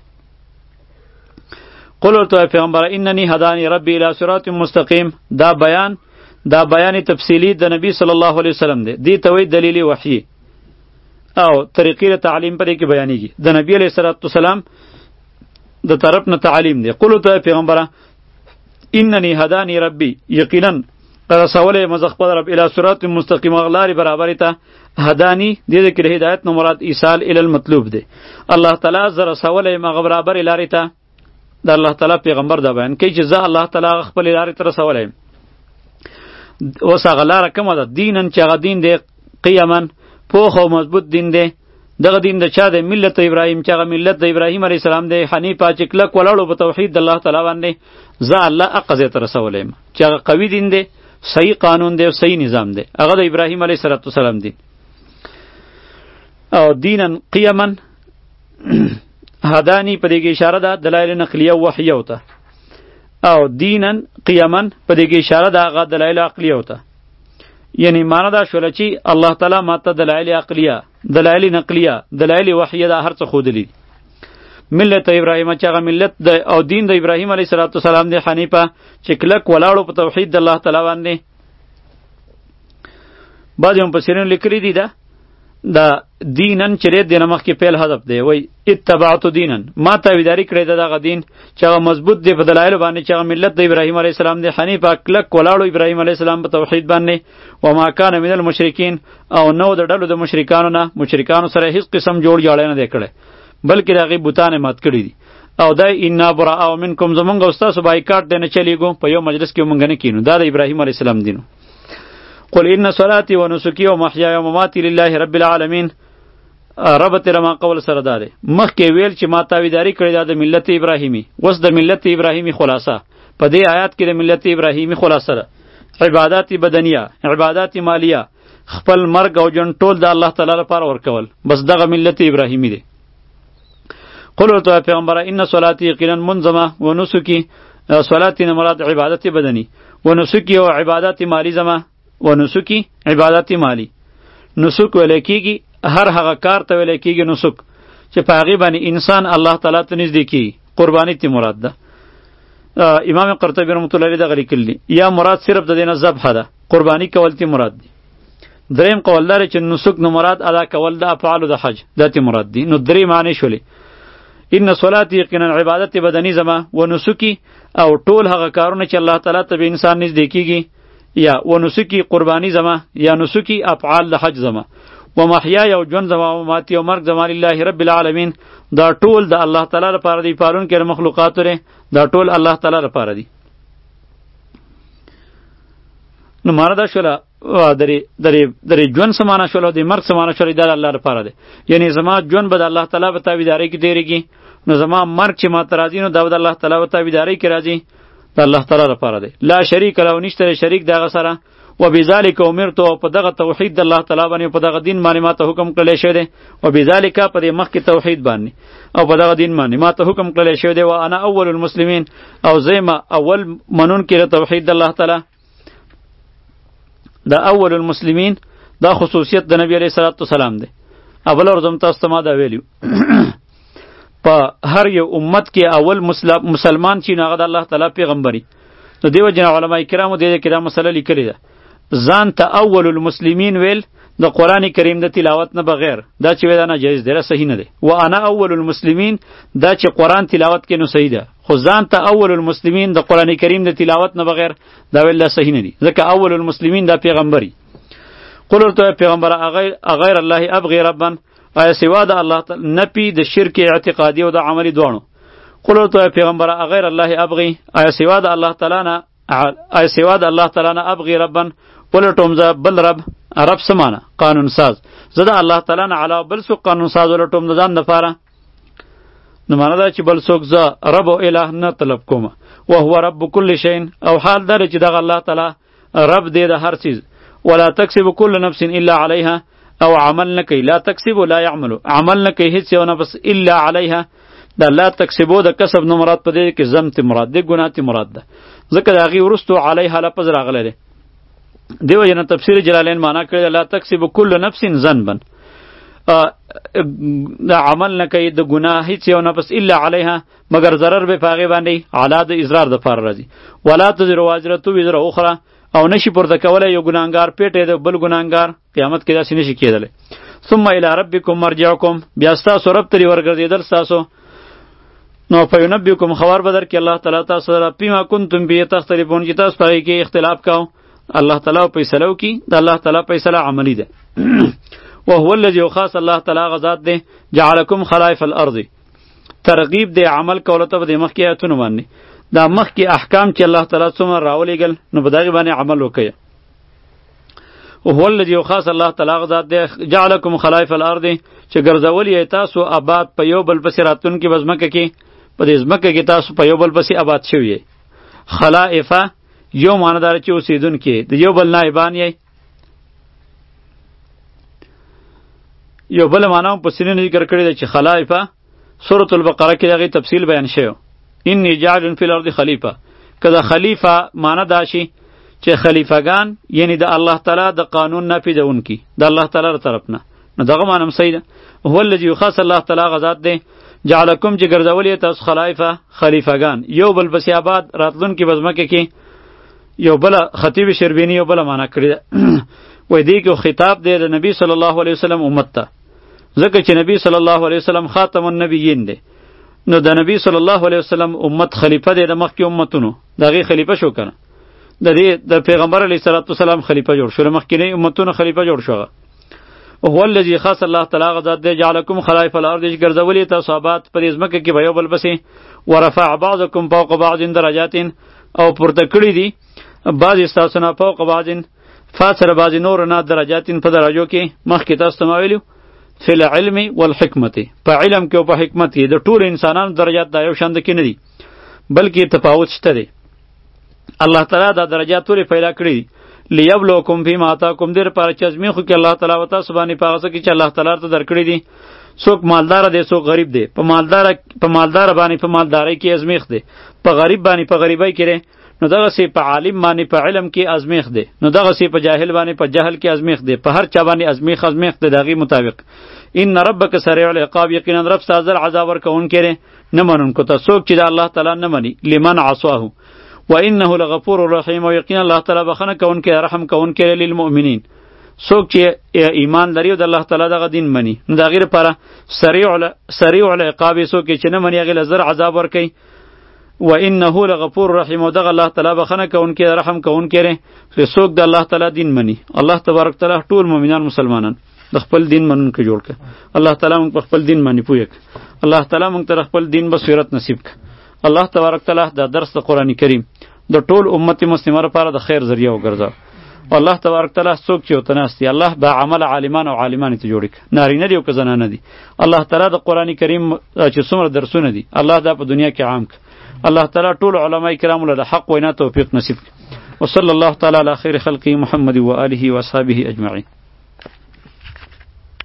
قل ورته پیغمبر اننی هدانی ربی الی صراط مستقیم، دا بیان دا بیان تفصیلی د نبی صلی الله علیه وسلم دی، دی ته وایي دلیل وحی او طریقې تعلیم پرې کې بیانېږي، د نبی علیه الصلاة والسلام د طرف نه تعلیم دی. قل ورته پیغمبره اننی هدانی ربی، یقینا رسولی مزه خپل رب الی صراط مستقیم، غلارې برابرې ته. هدانی دې کې هدایت نه مراد ایصال الی المطلوب دی، الله تعالی زه رسولی مغه برابرې لارې ته. د الله تعالی پیغمبر دا بیان کوي چې زه الله تعالی خپل لارې ته رسولی یم. اوس هغه لاره کومه ده؟ دینن چې هغه دین دی قیما، پوخ او مضبوط دین دی. دغه دین د چا دی؟ ملت ابراهیم، چې هغه ملت د ابراهیم علیه السلام دی، حنیفه چې کلک ولاړو په توحید د الله تعالی باندې. زه الله هغه ځای ته رسولی یم چې هغه قوي دین دی، صحیح قانون دی او صحیح نظام دی، هغه د ابراهیم علیه السلام دین. او دینن قیما، هدانی په دې کې اشاره ده دلایل نقلیه او وحیه وته، او دینن قیمن په دې کې اشاره ده هغه دلایل عقلیه وته. یعنی معنا دا شوله چې الله تعالی ماته دلایل عقلیه، دلایل نقلیه، دلایل وحیه دا هر څه خودلی. ملت ابراهیم چې هغه ملت د او دین د ابراهیم علیه السلام دی حنیفه چې کلک ولاړو په توحید د الله تعالی باندې. بعض مفسرین لیکلي دي دا دا دینن چې د نمخ کې پیل هدف دی، وای اتبعت دینن، ما تابعداري کړې ده دغه دین چې هغه مضبوط دی په دلایل باندې چې هغه ملت د ابراهیم علیه السلام دی حنیفه کلک ولاړو ابراهیم علیه السلام په توحید باندې. و ما کان من المشرکین، او نو د ډلو د مشرکانو نه، مشرکانو سره هیڅ قسم جوړ جاړی نه دی کړی بلکې د هغې بوتانې مات کړي دي. او دا انا براء منکم، زمونږ او ستاسو بایکاټ دی نه چلیږو، په یو مجلس کې مونږ نه کینو. دا د ابراهیم علیه السلام دینو. قل ان صلاتي ونسكي ومحياي ومماتي لله رب العالمین. رب تر ما قول سره داره مخکې ویل چې ما تابعداري کړې ده د ملت ابراهیمی، اوس د ملت ابراهیمی خلاصه په دې آیات کې د ملت ابراهیمی خلاصه ده. عبادات بدنیه، عبادات مالیه، خپل مرګ او جن ټول د الله تعالی لپاره ورکول، بس دغه ملت ابراهیمی دی. قل ورته پیغمبره ان صلاتي یقینا منظمه و نسکی، صلاتي نه مراد عبادت بدنی، و نسکی او عبادت مالی زما، و نسکی عبادت مالی. نسک ویل کیږي هر هغه کار ته ویل کیږي نسک چې په هغې باندې انسان الله تعالی ته نږدې کیږي، قربانی تی مراد ده. امام قرطبی رحمت الله علیه دغه لیکلی یا مراد صرف د دې نه ذبح ده، قربانی کول تی مراد دی. دریم قول لري چې نسک نه مراد ادا کول د افعال د حج د تی مراد دی. نو درې معنی شولې، ان صلاتي یقینا عبادت بدنی زما، و نسکی او ټول هغه کارونه چې الله تعالی ته به انسان نږدې کیږي، یا و نسکی قربانی زما، یا نسکی افعال د حج زما، و محیای او جون زما، و ماتی او مرگ زما لله رب العالمین. دا ټول د الله تعالی لپاره دی، پالون کې مخلوقات لري، دا ټول الله تعالی لپاره دی. نو ماره دا شوله درې درې درې جون سمانه شوله، د مرګ سمانه شوله، دا الله لپاره دی. یعنی زما جون به د الله تعالی په تابعداري کې تیریږي، نو زما مرګ چې ما ته راځي نو دا به د الله تعالی په تابعداري کې راځي، د الله تعالی لپاره دی. لا شریک له، نشته شریک دغه سره. و بذالک امرت، او په دغه توحید د الله تعالی باندې په دغه دین باندې ما ته حکم کړل شوی دی. و بذالک په دې مخکې توحید باندې او په دغه دین باندې ما ته حکم کړل شوی دی. و انا اول المسلمین، او زما اول منون کې توحید د الله تعالی. دا اول المسلمین دا خصوصیت د نبی علیه الصلاۃ والسلام دی. اول ورځم تاسو ته ما دا ویلیو په هر یو امت کې اول مسلمان چې هغه د الله تعالی پیغمبري. نو دیو جن علماء کرامو دې کې دا مسله لیکلې ده، ځان ته اول المسلمین ویل د قرآن کریم د تلاوت نه بغیر دا چې ودا نه جایز دی، را صحیح نه دی. و انا اول المسلمین دا چې قرآن تلاوت کې نو صحیح ده، خو ځان ته اول المسلمین د قرآن کریم د تلاوت نه بغیر دا ویل دا صحیح نه دی، ځکه اول المسلمین دا پیغمبري. قل ورته پیغمبر غیر الله ابغي ربا، آیا سوا د الله تعالی نپی د شرک اعتقادي او د عملی دوانو. قل ورته پیغمبر غیر الله ابغي، آیا سوا د الله تعالی نه آیا سوا د الله تعالی نه ابغي ربا، ولټوم زه بل رب. رب سمانه قانون ساز، زه د الله تعالی نه علاوه بل څوک قانون ساز ولټوم د ځان دپاره. نو معنا دا چې بل څوک زه رب او اله نه طلب کوم. و هو رب کل شیء، او حال دا چې دغه الله تعالی رب دی د هر چیز. ولا تکسب کل نفس الا علیها، او عمل نه کوي، لا تکسب لا يعمل، عمل نه کوي هیڅ یو نفس الا علیها. دا لا تکسبو د کسب نه مراد په دې کې ذم ته مراد دی، ګناه ته مراد ده، ځکه د هغې وروستو علیها لفظ راغلی دی. دیو جن تفسیر جلالین معنا کړی لا تکسب کل نفس ذنبا، د عمل نه کوي د ګناه هیڅ یو نفس الا علیها، مگر ضرر به په هغې باندې علا د اضرار دپاره راځي. ولا تزر وازرة وزر اخرى، او نشي پورته کولی یو ګناهګار پیټی د بل ګناهګار، قیامت کې داسې نشي کېدلی. ثم الی ربکم مرجعکم، بیا ستاسو رب ترې ورګرځېدل ستاسو. نو فینبئکم، خبر به درکړي الله تعالی تاسو سره بما کنتم به تختلفون، چې تاسو په هغې کې اختلاف کوو. الله تعالی فیصله وکړي، د الله تعالی فیصله عملی ده. وهو الذي خاص الله تعالی غذات ده جعلکم خلائف الارض، ترغیب ده عمل کولو ته د مخکې آیتونو باندې. دا مخکې احکام چې الله تعالی څومره راولېږل نو په دغې باندې عمل وکړئ. وهو الذي خاص الله تعالی غذات ده جعلکم خلائف الارض، چې ګرځولي یې تاسو آباد په یو بل پسې راتلونکي به ځمکه کې، په دې ځمکه کې تاسو په یو بل پسې آباد شوي یې. خلائفه یو معنی داره چې اوسیدونکي د یو بل نایبان یې، یو بل معنی هم په سینې ذکر کړی دی چې خلائفه سورۃ البقره کې دغه تفصیل بیان شوی انی جاعل فی الارض خلیفه کدا خلیفہ معنی دا شي چې خلیفګان یعنی د الله تعالی د قانون نافذونکي د الله تعالی تر طرف نه نو دغه معنی صحیح ده هو الذی خاص الله تعالی غزاد ده جعلکم چې ګرځولې تاسو خلایفه خلیفګان یو بل پسې آباد راتلون کې بزمکه کې یو بل خطیب شربینی یو بل معنی کړی وای دی کې خطاب دی د نبی صلی الله علیه وسلم امت ته ځکه چې نبی صلی الله علیه وسلم خاتم النبیین دی نو د نبی صلی الله علیه وسلم امت خلیفہ دی د مخکې امتونو دغه خلیفہ شو کنه د دې د پیغمبر علیه الصلاۃ والسلام خلیفہ جوړ شو مخکې امتونو خلیفہ جوړ شو هو الذی خاص الله تعالی غزاد دی جعلکم خلائف الارض ګرځولې تاسو آباد پر ځمکه کې به یو بل پسې ورفع بعضکم فوق بعض درجات او پورته کړی دي بعض تاسو نه فوق بعض فاصر بعض نور نه درجات په درجو کې مخکې تاسو ته ویلو فی العلم والحکمت په علم کې او په حکمت کې د ټول انسانانو درجات دا یو شان کې نه دي بلکې تفاوت شته دی الله تعالی دا درجات ټول پیدا کړی لیبلوکم فیما آتاکم دیر پر چې ازمیخو کې الله تعالی وتا سبحانه پاغه کې چې الله تعالی ته درکړی دي څوک مالدار دی څوک غریب دی په مالدار په مالدار باندې په مالداري کې ازمیخ دی په غریب باندې په غریبۍ کې نو دغه سی په عالم باندې په علم کې ازمیخ دی نو دغه سی په جاهل باندې په جهل کې ازمیخ دی په هر چا باندې ازمیخ ازمیخ دی دغه مطابق ان ربک سریع العقاب یقینا رب سازر عذاب ورکون کړي نه منونکو ته څوک چې د الله تعالی نه مني لمن عصاه وانه لغفور رحیم او یقینا الله تعالی بخنه کون کې رحم کون کې للمؤمنین څوک چې ایمان لري او د الله تعالی دغه دین مني نو دا غیر لپاره سریع سریع العقاب څوک چې نه مني هغه زر عذاب ورکي وانه لغفور رحیم او دغه الله تعالی بخنه کون کې رحم کون کې څوک د الله تعالی دین مني الله تبارک تعالی ټول مؤمنان مسلمانان د خپل دین منون کې جوړ ک الله تعالی موږ په خپل دین باندې پوهک الله تعالی موږ ته خپل دین بصیرت نصیب ک الله تبارک تعالی د درس د قران کریم د ټول امت مسلمه لپاره د خیر ذریعہ وګرځاو الله تبارک تعالی څوک چې وتناستی الله با عمل عالمان او عالمان ته جوړ ک نارینه دی او زنانه دی الله تعالی د قران کریم چې څومره درسونه دي الله دا په دنیا کې عام ک الله تعالی ټول علما کرام له حق وینا توفیق نصیب ک وصلی الله تعالی علی خیر خلقی محمد و آله و اصحابہ اجمعین